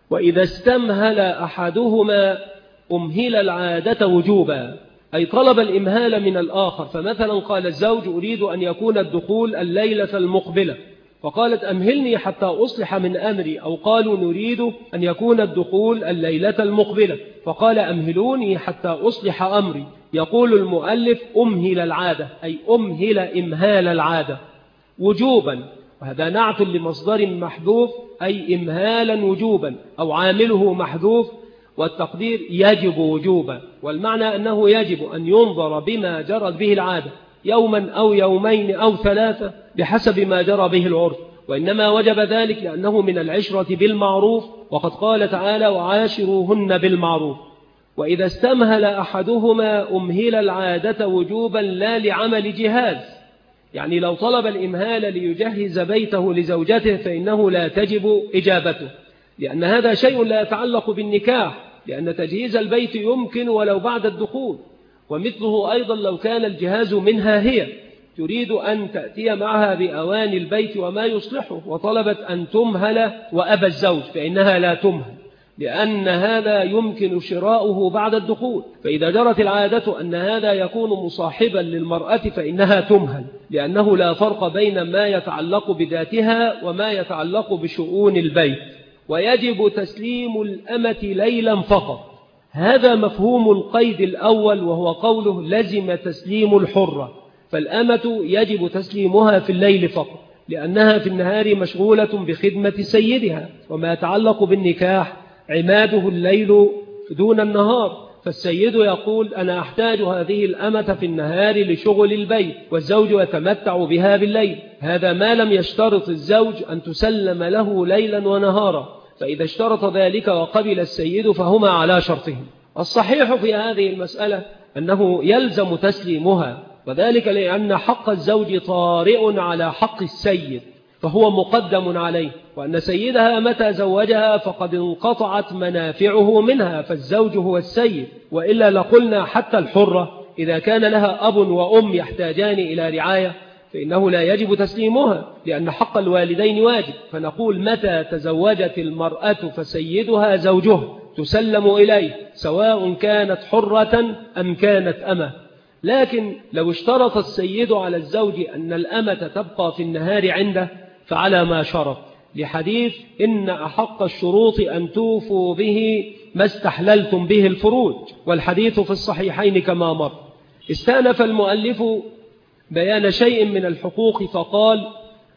S1: وإذا استمهل أحدهما أمهل العادة وجوبا، أي طلب الإمهال من الآخر. فمثلا قال الزوج أريد أن يكون الدخول الليلة المقبلة، فقالت أمهلني حتى أصلح من أمري، أو قالوا نريد أن يكون الدخول الليلة المقبلة، فقال أمهلوني حتى أصلح أمري. يقول المؤلف أمهل العادة، أي أمهل إمهال العادة وجوبا، وهذا نعت لمصدر محذوف، أي إمهالا وجوبا، أو عامله محذوف، والتقدير يجب وجوبا. والمعنى أنه يجب أن ينظر بما جرت به العادة يوما أو يومين أو ثلاثة بحسب ما جرى به العرف، وإنما وجب ذلك لأنه من العشرة بالمعروف، وقد قال تعالى وعاشروهن بالمعروف. وإذا استمهل أحدهما أمهل العادة وجوبا لا لعمل جهاز، يعني لو طلب الإمهال ليجهز بيته لزوجته فإنه لا تجب إجابته، لأن هذا شيء لا يتعلق بالنكاح، لأن تجهيز البيت يمكن ولو بعد الدخول. ومثله أيضا لو كان الجهاز منها هي تريد أن تأتي معها بأوان البيت وما يصلحه، وطلبت أن تمهل وأبى الزوج، فإنها لا تمهل، لأن هذا يمكن شراؤه بعد الدخول. فإذا جرت العادة أن هذا يكون مصاحبا للمرأة فإنها تمهل، لأنه لا فرق بين ما يتعلق بذاتها وما يتعلق بشؤون البيت. ويجب تسليم الأمة ليلا فقط، هذا مفهوم القيد الأول، وهو قوله لزم تسليم الحرة، فالأمة يجب تسليمها في الليل فقط، لأنها في النهار مشغولة بخدمة سيدها، وما يتعلق بالنكاح عماده الليل دون النهار، فالسيد يقول أنا أحتاج هذه الأمة في النهار لشغل البيت، والزوج يتمتع بها بالليل، هذا ما لم يشترط الزوج أن تسلم له ليلا ونهارا، فإذا اشترط ذلك وقبل السيد فهما على شرطهم. الصحيح في هذه المسألة أنه يلزم تسليمها، وذلك لأن حق الزوج طارئ على حق السيد، فهو مقدم عليه، وأن سيدها متى زوجها فقد انقطعت منافعه منها، فالزوج هو السيد. وإلا لقلنا حتى الحرة إذا كان لها أب وأم يحتاجان إلى رعاية فإنه لا يجب تسليمها، لأن حق الوالدين واجب، فنقول متى تزوجت المرأة فسيدها زوجها تسلم إليه، سواء كانت حرة أم كانت أمة. لكن لو اشترط السيد على الزوج أن الأمة تبقى في النهار عنده فعلى ما شرط، لحديث إن أحق الشروط أن توفوا به ما استحللتم به الفروج، والحديث في الصحيحين كما مر. استأنف المؤلف بيان شيء من الحقوق فقال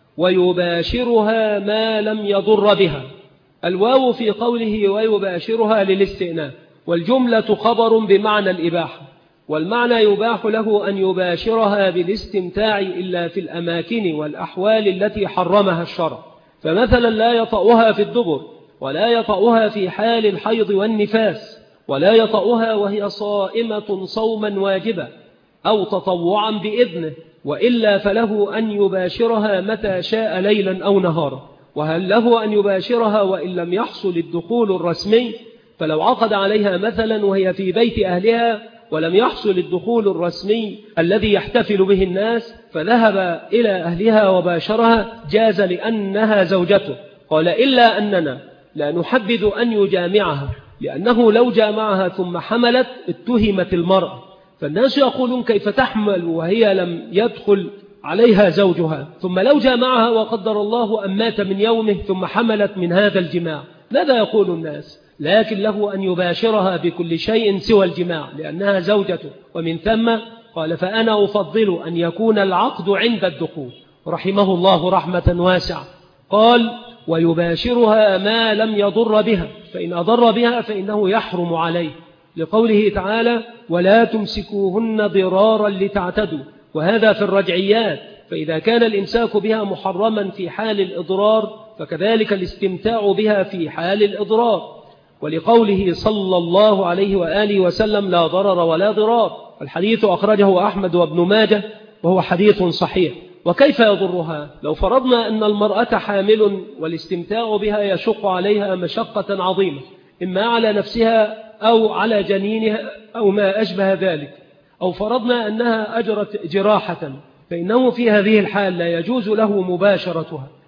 S1: ويباشرها ما لم يضر بها، الواو في قوله ويباشرها للاستئناف، والجملة خبر بمعنى الإباحة، والمعنى يباح له أن يباشرها بالاستمتاع إلا في الأماكن والأحوال التي حرمها الشرع، فمثلا لا يطأها في الدبر، ولا يطأها في حال الحيض والنفاس، ولا يطأها وهي صائمة صوما واجبا أو تطوعا بإذنه، وإلا فله أن يباشرها متى شاء ليلا أو نهارا. وهل له أن يباشرها وإن لم يحصل الدخول الرسمي؟ فلو عقد عليها مثلا وهي في بيت أهلها ولم يحصل الدخول الرسمي الذي يحتفل به الناس فذهب إلى أهلها وباشرها جاز لأنها زوجته. قال إلا أننا لا نحبذ أن يجامعها، لأنه لو جامعها ثم حملت اتهمت المرأة، فالناس يقولون كيف تحمل وهي لم يدخل عليها زوجها، ثم لو جامعها وقدر الله أن مات من يومه ثم حملت من هذا الجماع، ماذا يقول الناس؟ لكن له أن يباشرها بكل شيء سوى الجماع لأنها زوجته. ومن ثم قال فأنا أفضل أن يكون العقد عند الدخول، رحمه الله رحمة واسعة. قال ويباشرها ما لم يضر بها، فإن أضر بها فإنه يحرم عليه، لقوله تعالى ولا تمسكوهن ضرارا لتعتدوا، وهذا في الرجعيات، فإذا كان الإمساك بها محرما في حال الإضرار فكذلك الاستمتاع بها في حال الإضرار، ولقوله صلى الله عليه وآله وسلم لا ضرر ولا ضرار، الحديث أخرجه أحمد وابن ماجه وهو حديث صحيح. وكيف يضرها؟ لو فرضنا أن المرأة حامل والاستمتاع بها يشق عليها مشقة عظيمة، إما على نفسها أو على جنينها أو ما أشبه ذلك، أو فرضنا أنها أجرت جراحة، فإنه في هذه الحال لا يجوز له مباشرتها،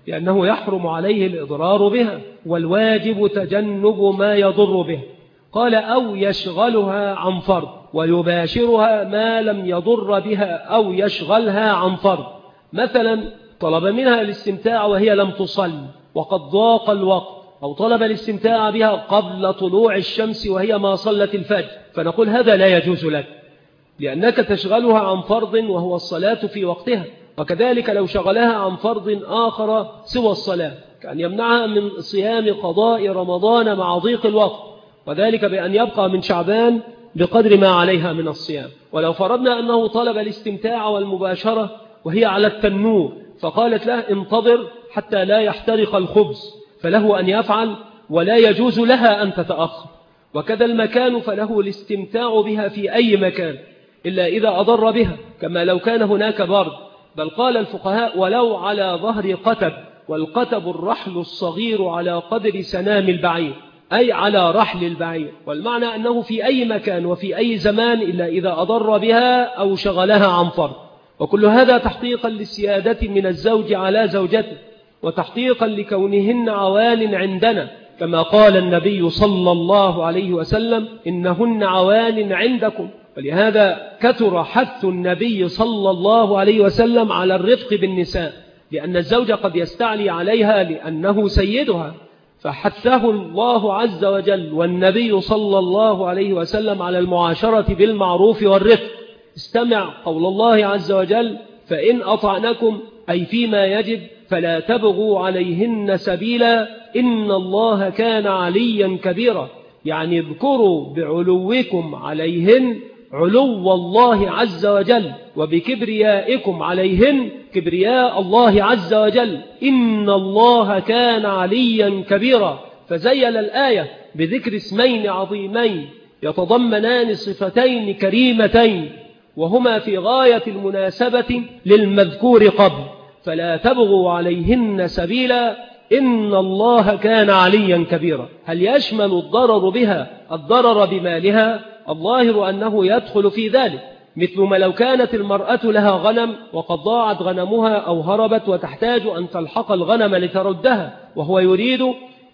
S1: لأنه يحرم عليه الإضرار بها، والواجب تجنب ما يضر به. قال أو يشغلها عن فرض، ويباشرها ما لم يضر بها أو يشغلها عن فرض. مثلا طلب منها الاستمتاع وهي لم تصل وقد ضاق الوقت، أو طلب الاستمتاع بها قبل طلوع الشمس وهي ما صلت الفجر، فنقول هذا لا يجوز لك، لأنك تشغلها عن فرض وهو الصلاة في وقتها. وكذلك لو شغلها عن فرض آخر سوى الصلاة، كأن يمنعها من صيام قضاء رمضان مع ضيق الوقت، وذلك بأن يبقى من شعبان بقدر ما عليها من الصيام. ولو فرضنا أنه طلب الاستمتاع والمباشرة وهي على التنور، فقالت له انتظر حتى لا يحترق الخبز، فله أن يفعل ولا يجوز لها أن تتأخر. وكذا المكان فله الاستمتاع بها في أي مكان إلا إذا أضر بها، كما لو كان هناك برد. بل قال الفقهاء ولو على ظهر قتب، والقتب الرحل الصغير على قدر سنام البعير، أي على رحل البعير، والمعنى أنه في أي مكان وفي أي زمان إلا إذا أضر بها أو شغلها عن فرض. وكل هذا تحقيقا للسيادة من الزوج على زوجته، وتحقيقا لكونهن عوان عندنا، كما قال النبي صلى الله عليه وسلم إنهن عوان عندكم. ولهذا كثر حث النبي صلى الله عليه وسلم على الرفق بالنساء، لأن الزوج قد يستعلي عليها لأنه سيدها، فحثه الله عز وجل والنبي صلى الله عليه وسلم على المعاشرة بالمعروف والرفق. استمع قول الله عز وجل فإن أطعنكم، أي فيما يجب، فلا تبغوا عليهن سبيلا إن الله كان عليا كبيرا، يعني اذكروا بعلوكم عليهن علو الله عز وجل، وبكبريائكم عليهن كبرياء الله عز وجل، إن الله كان عليا كبيرا. فزيل الآية بذكر اسمين عظيمين يتضمنان صفتين كريمتين، وهما في غاية المناسبة للمذكور قبل، فلا تبغوا عليهن سبيلا إن الله كان عليا كبيرا. هل يشمل الضرر بها الضرر بمالها؟ الظاهر أنه يدخل في ذلك، مثل ما لو كانت المرأة لها غنم وقد ضاعت غنمها أو هربت وتحتاج أن تلحق الغنم لتردها، وهو يريد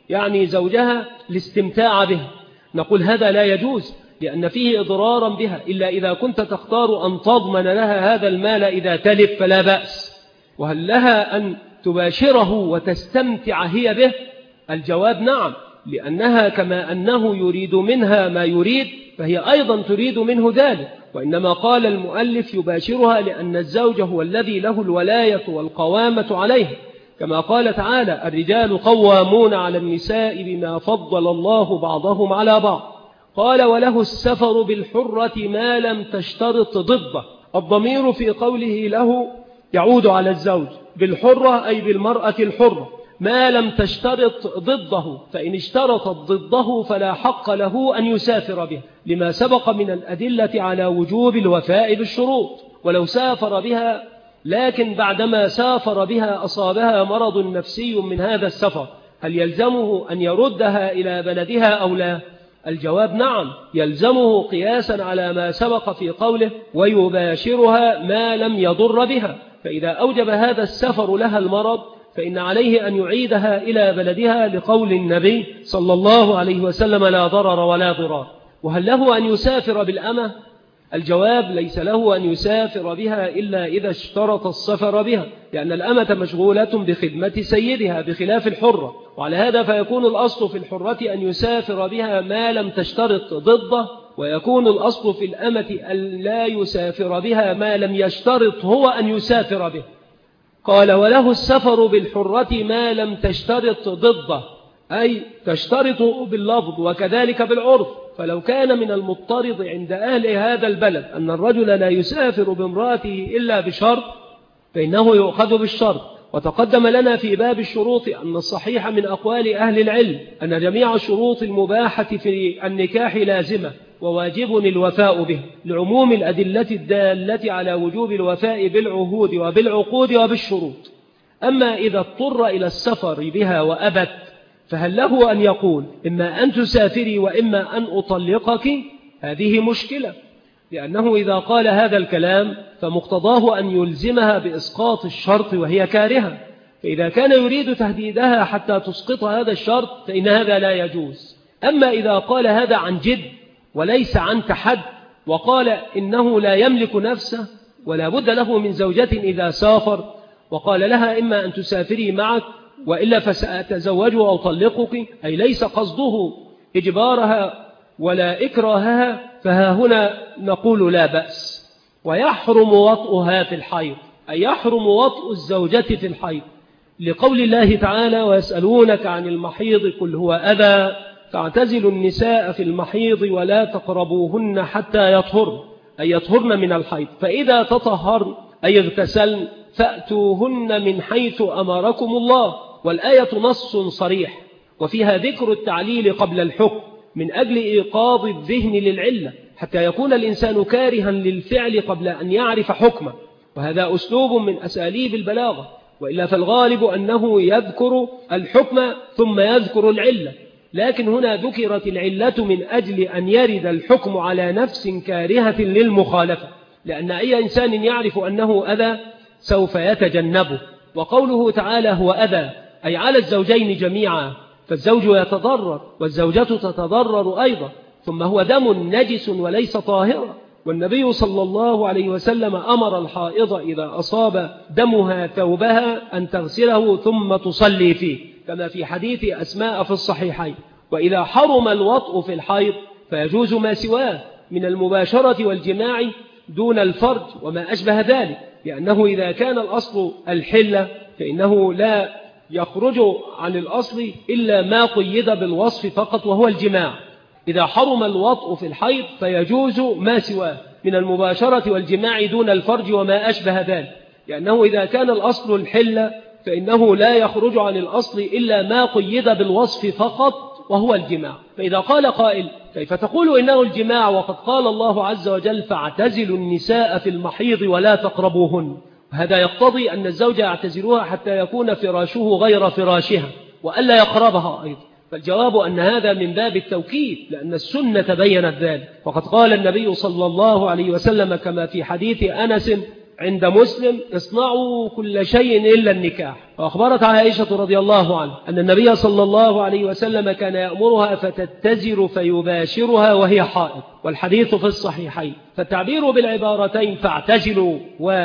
S1: زوجها الاستمتاع بها، نقول هذا لا يجوز، لأن فيه إضرارا بها، إلا إذا كنت تختار أن تضمن لها هذا المال إذا تلف فلا بأس. وهل لها أن تباشره وتستمتع هي به؟ الجواب نعم، لأنها كما أنه يريد منها ما يريد فهي أيضا تريد منه ذلك. وإنما قال المؤلف يباشرها لأن الزوج هو الذي له الولاية والقوامة عليه، كما قال تعالى الرجال قوامون على النساء بما فضل الله بعضهم على بعض. قال وله السفر بالحرة ما لم تشترط ضده. الضمير في قوله له يعود على الزوج، بالحرة أي بالمرأة الحرة، ما لم تشترط ضده، فإن اشترطت ضده فلا حق له أن يسافر به، لما سبق من الأدلة على وجوب الوفاء بالشروط. ولو سافر بها لكن بعدما سافر بها أصابها مرض نفسي من هذا السفر، هل يلزمه أن يردها إلى بلدها أو لا؟ الجواب نعم، يلزمه قياسا على ما سبق في قوله ويباشرها ما لم يضر بها. فإذا أوجب هذا السفر لها المرض فإن عليه أن يعيدها إلى بلدها، لقول النبي صلى الله عليه وسلم لا ضرر ولا ضرار. وهل له أن يسافر بالأمة؟ الجواب ليس له أن يسافر بها إلا إذا اشترط السفر بها، لأن الأمة مشغولة بخدمة سيدها بخلاف الحرة. وعلى هذا فيكون الأصل في الحرة أن يسافر بها ما لم تشترط ضده، ويكون الأصل في الأمة أن لا يسافر بها ما لم يشترط هو أن يسافر به. قال وله السفر بالحرة ما لم تشترط ضده، أي تشترط باللفظ وكذلك بالعرف. فلو كان من المضطرد عند أهل هذا البلد أن الرجل لا يسافر بامرأته إلا بشرط فإنه يؤخذ بالشرط. وتقدم لنا في باب الشروط أن الصحيح من أقوال أهل العلم أن جميع الشروط المباحة في النكاح لازمة وواجب الوفاء به، لعموم الأدلة الدالة على وجوب الوفاء بالعهود وبالعقود وبالشروط. أما إذا اضطر إلى السفر بها وأبت فهل له أن يقول إما أن تسافري وإما أن أطلقك؟ هذه مشكلة، لأنه إذا قال هذا الكلام فمقتضاه أن يلزمها بإسقاط الشرط وهي كارهة، فإذا كان يريد تهديدها حتى تسقط هذا الشرط فإن هذا لا يجوز. أما إذا قال هذا عن جد وليس عن تحد، وقال إنه لا يملك نفسه ولا بد له من زوجة إذا سافر، وقال لها إما أن تسافري معك وإلا فسأتزوج أو طلقك، أي ليس قصده إجبارها ولا إكراهها، فها هنا نقول لا بأس. ويحرم وطئها في الحيض، أي يحرم وطئ الزوجة في الحيض، لقول الله تعالى: ويسألونك عن المحيض قل هو أذى فاعتزلوا النساء في المحيض ولا تقربوهن حتى يطهرن، أي يطهرن من الحيض، فإذا تطهرن أي اغتسلن فأتوهن من حيث أمركم الله. والآية نص صريح وفيها ذكر التعليل قبل الحكم من أجل إيقاظ الذهن للعلة، حتى يكون الإنسان كارها للفعل قبل أن يعرف حكمه، وهذا أسلوب من أساليب البلاغة، وإلا فالغالب أنه يذكر الحكم ثم يذكر العلة، لكن هنا ذكرت العلة من أجل أن يرد الحكم على نفس كارهة للمخالفة، لأن أي إنسان يعرف أنه أذى سوف يتجنبه. وقوله تعالى هو أذى أي على الزوجين جميعا، فالزوج يتضرر والزوجة تتضرر أيضا، ثم هو دم نجس وليس طاهرا، والنبي صلى الله عليه وسلم أمر الحائض إذا أصاب دمها ثوبها أن تغسله ثم تصلي فيه، كما في حديث أسماء في الصحيحين. وإذا حرم الوطء في الحيض فيجوز ما سواه من المباشرة والجماع دون الفرج وما أشبه ذلك، لأنه إذا كان الأصل الحلة فإنه لا يخرج عن الأصل إلا ما قيد بالوصف فقط وهو الجماع. إذا حرم الوطء في الحيض فيجوز ما سواه من المباشرة والجماع دون الفرج وما أشبه ذلك، لأنه إذا كان الأصل الحلة فإنه لا يخرج عن الأصل إلا ما قيد بالوصف فقط وهو الجماع. فإذا قال قائل كيف تقول إنه الجماع وقد قال الله عز وجل فاعتزلوا النساء في المحيض ولا تقربوهن، هذا يقتضي أن الزوج يعتزلها حتى يكون فراشه غير فراشها وألا يقربها أيضا. فالجواب أن هذا من باب التوكيد، لأن السنة بيّنت ذلك، وقد قال النبي صلى الله عليه وسلم كما في حديث أنس عند مسلم: اصنعوا كل شيء إلا النكاح. وأخبرت عائشة رضي الله عنها أن النبي صلى الله عليه وسلم كان يأمرها فتتزر فيباشرها وهي حائض، والحديث في الصحيحين. فالتعبير بالعبارتين فاعتزلوا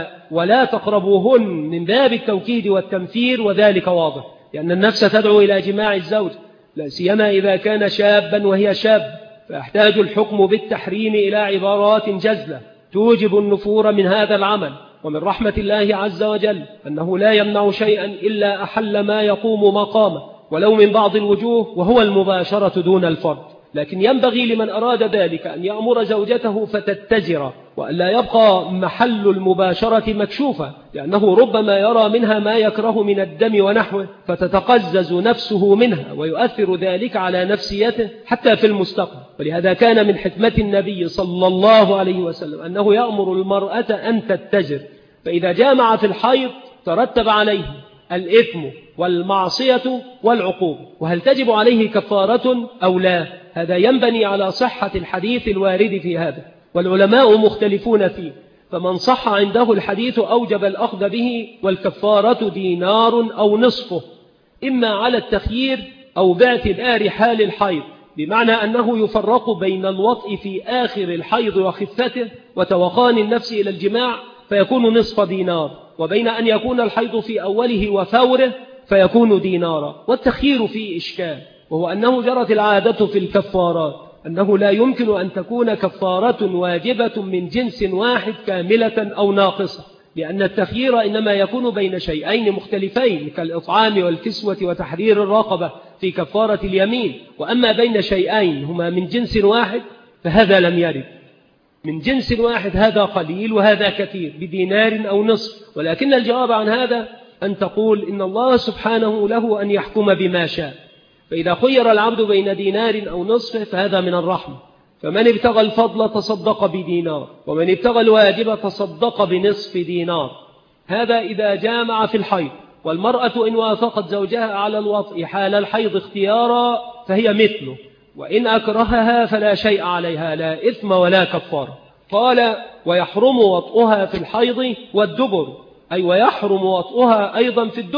S1: ولا تقربوهن من باب التوكيد والتنفير، وذلك واضح، لأن النفس تدعو إلى جماع الزوج، لا سيما إذا كان شابا وهي شاب، فيحتاج الحكم بالتحريم إلى عبارات جزلة توجب النفور من هذا العمل. ومن رحمة الله عز وجل أنه لا يمنع شيئا إلا أحل ما يقوم مقامه ولو من بعض الوجوه، وهو المباشرة دون الفرد. لكن ينبغي لمن أراد ذلك أن يأمر زوجته فتتزر وألا يبقى محل المباشرة مكشوفا، لأنه ربما يرى منها ما يكره من الدم ونحوه فتتقزز نفسه منها ويؤثر ذلك على نفسيته حتى في المستقبل. ولهذا كان من حكمة النبي صلى الله عليه وسلم أنه يأمر المرأة أن تتزر، فإذا جامع في الحيض ترتب عليه الإثم والمعصية والعقوبة. وهل تجب عليه كفارة أو لا؟ هذا ينبني على صحة الحديث الوارد في هذا، والعلماء مختلفون فيه، فمن صح عنده الحديث أوجب الأخذ به، والكفارة دينار أو نصفه، إما على التخيير أو باعتبار حال الحيض، بمعنى أنه يفرق بين الوطء في آخر الحيض وخفته وتوقان النفس إلى الجماع فيكون نصف دينار، وبين أن يكون الحيض في أوله وفوره فيكون دينارا. والتخيير فيه إشكال، وهو أنه جرت العادة في الكفارات أنه لا يمكن أن تكون كفارة واجبة من جنس واحد كاملة أو ناقصة، لأن التخيير إنما يكون بين شيئين مختلفين كالإطعام والكسوة وتحرير الرقبة في كفارة اليمين. وأما بين شيئين هما من جنس واحد فهذا لم يرد. من جنس واحد هذا قليل وهذا كثير بدينار أو نصف. ولكن الجواب عن هذا أن تقول إن الله سبحانه له أن يحكم بما شاء، فإذا خير العبد بين دينار أو نصف فهذا من الرحمة، فمن ابتغى الفضل تصدق بدينار، ومن ابتغى الواجب تصدق بنصف دينار. هذا إذا جامع في الحيض. والمرأة إن وافقت زوجها على الوطء حال الحيض اختيارا فهي مثله، وإن أكرهها فلا شيء عليها، لا إثم ولا كفارة. قال ويحرم وطئها في الحيض والدبر، أي ويحرم وطئها أيضا في الدبر،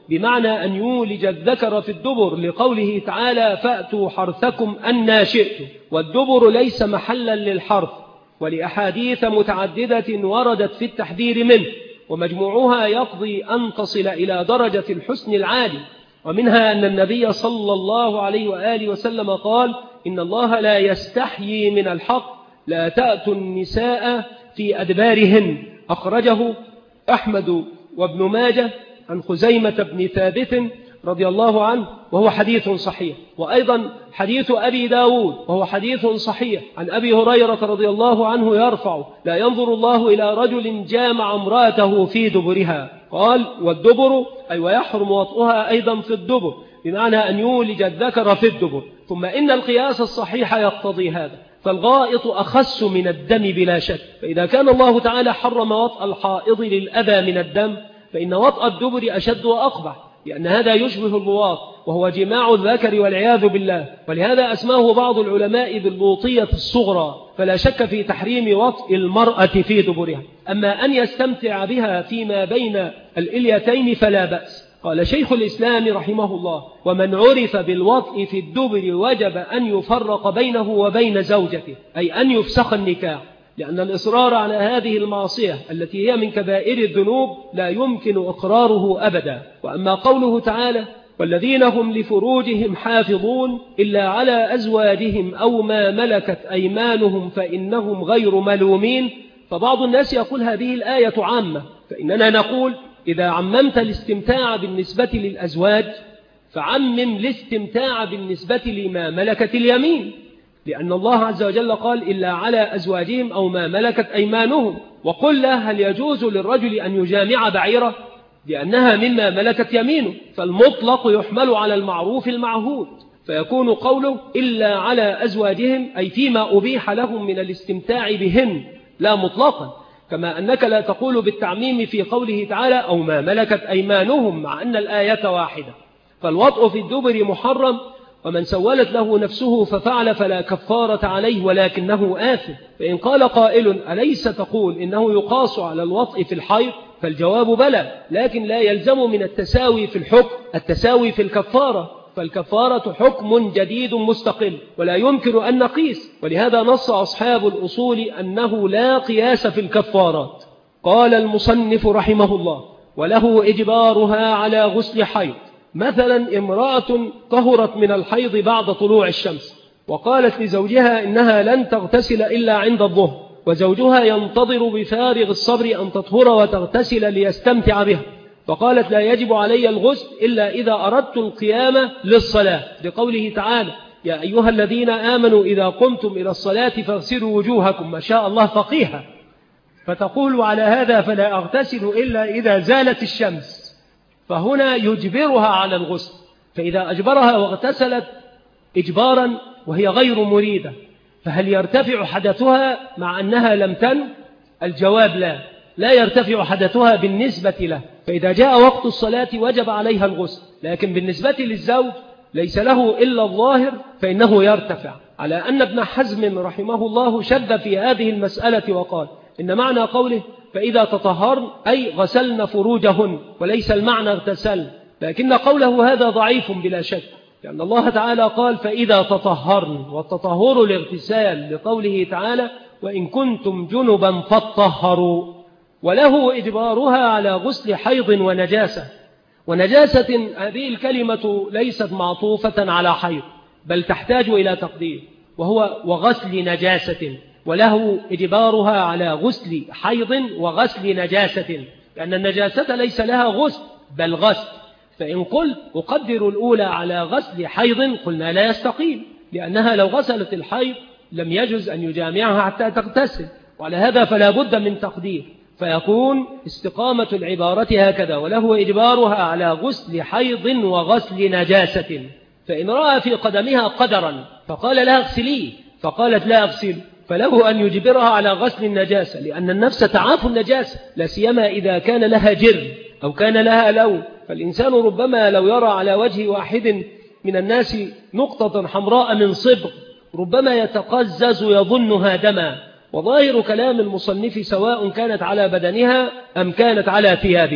S1: بمعنى أن يولج الذكر في الدبر، لقوله تعالى فأتوا حرثكم أنى شئتم، والدبر ليس محلا للحرث، ولأحاديث متعددة وردت في التحذير منه، ومجموعها يقضي أن تصل إلى درجة الحسن العالي. ومنها أن النبي صلى الله عليه وآله وسلم قال إن الله لا يستحيي من الحق، لا تأتوا النساء في أدبارهن، أخرجه أحمد وابن ماجه عن خزيمة بن ثابت رضي الله عنه، وهو حديث صحيح. وأيضا حديث أبي داود وهو حديث صحيح عن أبي هريرة رضي الله عنه يرفع لا ينظر الله إلى رجل جامع امرأته في دبرها، قال والدبر أي ويحرم وطئها أيضا في الدبر، بمعنى أن يولج الذكر في الدبر. ثم إن القياس الصحيح يقتضي هذا، فالغائط أخس من الدم بلا شك، فإذا كان الله تعالى حرم وطأ الحائض للأذى من الدم، فإن وطأ الدبر أشد وأقبح، لأن هذا يشبه اللواط وهو جماع الذكر والعياذ بالله، ولهذا أسماه بعض العلماء باللوطية الصغرى، فلا شك في تحريم وطء المرأة في دبرها. أما أن يستمتع بها فيما بين الإليتين فلا بأس. قال شيخ الإسلام رحمه الله ومن عرف بالوطء في الدبر وجب أن يفرق بينه وبين زوجته، أي أن يفسخ النكاح، لأن الإصرار على هذه المعصية التي هي من كبائر الذنوب لا يمكن إقراره أبدا. وأما قوله تعالى والذين هم لفروجهم حافظون إلا على أزواجهم أو ما ملكت أيمانهم فإنهم غير ملومين، فبعض الناس يقول هذه الآية عامة، فإننا نقول إذا عممت الاستمتاع بالنسبة للأزواج فعمم الاستمتاع بالنسبة لما ملكت اليمين، لأن الله عز وجل قال إلا على أزواجهم أو ما ملكت أيمانهم. وقل له هل يجوز للرجل أن يجامع بعيرة لأنها مما ملكت يمينه، فالمطلق يحمل على المعروف المعهود، فيكون قوله إلا على أزواجهم أي فيما أبيح لهم من الاستمتاع بهن لا مطلقا، كما أنك لا تقول بالتعميم في قوله تعالى أو ما ملكت أيمانهم مع أن الآية واحدة. فالوطء في الدبر محرم، ومن سولت له نفسه ففعل فلا كفارة عليه ولكنه آثم. فإن قال قائل أليس تقول إنه يقاس على الوطء في الحيض؟ فالجواب بلى، لكن لا يلزم من التساوي في الحكم التساوي في الكفارة، فالكفارة حكم جديد مستقل ولا يمكن أن نقيس، ولهذا نص أصحاب الأصول أنه لا قياس في الكفارات. قال المصنف رحمه الله وله إجبارها على غسل حيض، مثلا امرأة طهرت من الحيض بعد طلوع الشمس وقالت لزوجها إنها لن تغتسل إلا عند الظهر، وزوجها ينتظر بفارغ الصبر أن تطهر وتغتسل ليستمتع بها، فقالت لا يجب علي الغسل إلا إذا أردت القيام للصلاة، لقوله تعالى يا أيها الذين آمنوا إذا قمتم إلى الصلاة فاغسلوا وجوهكم، ما شاء الله فقيها، فتقول على هذا فلا أغتسل إلا إذا زالت الشمس، فهنا يجبرها على الغسل. فإذا أجبرها واغتسلت إجبارا وهي غير مريدة، فهل يرتفع حدثها مع أنها لم تن؟ الجواب لا يرتفع حدثها بالنسبة له، فإذا جاء وقت الصلاة وجب عليها الغسل، لكن بالنسبة للزوج ليس له إلا الظاهر فإنه يرتفع، على أن ابن حزم رحمه الله شد في هذه المسألة وقال إن معنى قوله فإذا تطهرن أي غسلن فروجهن، وليس المعنى اغتسل، لكن قوله هذا ضعيف بلا شك، لأن الله تعالى قال فإذا تطهرن، والتطهر الاغتسال، لقوله تعالى وإن كنتم جنبا فاطهروا. وله إجبارها على غسل حيض ونجاسة. ونجاسة هذه الكلمة ليست معطوفة على حيض، بل تحتاج إلى تقدير، وهو وغسل نجاسة، وله إجبارها على غسل حيض وغسل نجاسة، لأن النجاسة ليس لها غسل بل غسل. فإن قلت أقدر الأولى على غسل حيض قلنا لا يستقيم، لأنها لو غسلت الحيض لم يجوز أن يجامعها حتى تغتسل، وعلى هذا فلا بد من تقدير، فيكون استقامة العبارة هكذا وله إجبارها على غسل حيض وغسل نجاسة. فإن رأى في قدمها قدرا فقال لها اغسليه فقالت لا أغسل، فله أن يجبرها على غسل النجاسة، لأن النفس تعاف النجاسة، لا سيما إذا كان لها جر أو كان لها لون، فالإنسان ربما لو يرى على وجه واحد من الناس نقطة حمراء من صبغ ربما يتقزز يظنها دما. وظاهر كلام المصنف سواء كانت على بدنها أم كانت على ثيابها.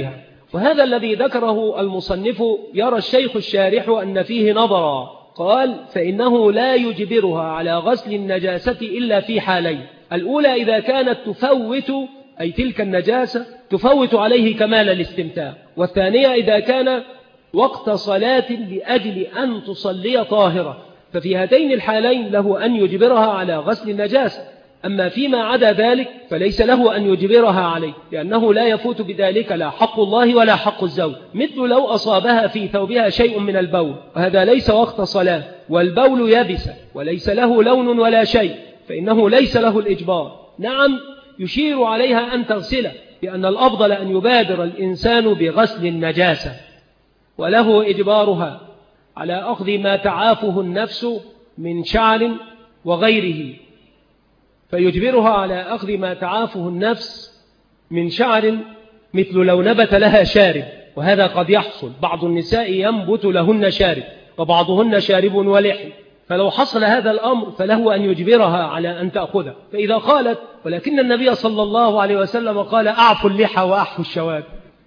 S1: وهذا الذي ذكره المصنف يرى الشيخ الشارح أن فيه نظرا. قال: فإنه لا يجبرها على غسل النجاسة إلا في حالين: الأولى إذا كانت تفوت، أي تلك النجاسة تفوت عليه كمال الاستمتاع، والثانية إذا كان وقت صلاة لأجل أن تصلي طاهرة، ففي هاتين الحالين له أن يجبرها على غسل النجاسة. أما فيما عدا ذلك فليس له أن يجبرها عليه، لأنه لا يفوت بذلك لا حق الله ولا حق الزوج، مثل لو أصابها في ثوبها شيء من البول، وهذا ليس وقت صلاة، والبول يبس وليس له لون ولا شيء، فإنه ليس له الإجبار. نعم، يشير عليها أن تغسله، لأن الأفضل أن يبادر الإنسان بغسل النجاسة، وله إجبارها على أخذ ما تعافه النفس من شعر وغيره، فيجبرها على أخذ ما تعافه النفس من شعر، مثل لو نبت لها شارب، وهذا قد يحصل، بعض النساء ينبت لهن شارب وبعضهن شارب ولحي، فلو حصل هذا الأمر فله أن يجبرها على أن تأخذه. فإذا قالت: ولكن النبي صلى الله عليه وسلم قال أعفوا اللحى وأحفوا الشوارب،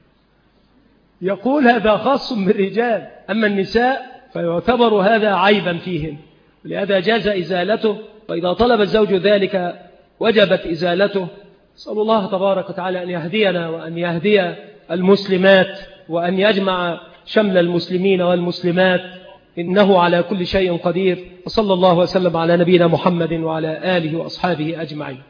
S1: يقول هذا خاص بالرجال، أما النساء فيعتبر هذا عيبا فيهن، ولهذا جاز إزالته، وإذا طلب الزوج ذلك وجبت إزالته. نسأل الله تبارك وتعالى أن يهدينا وأن يهدي المسلمات، وأن يجمع شمل المسلمين والمسلمات، إنه على كل شيء قدير. وصلى الله وسلم على نبينا محمد وعلى آله وأصحابه أجمعين.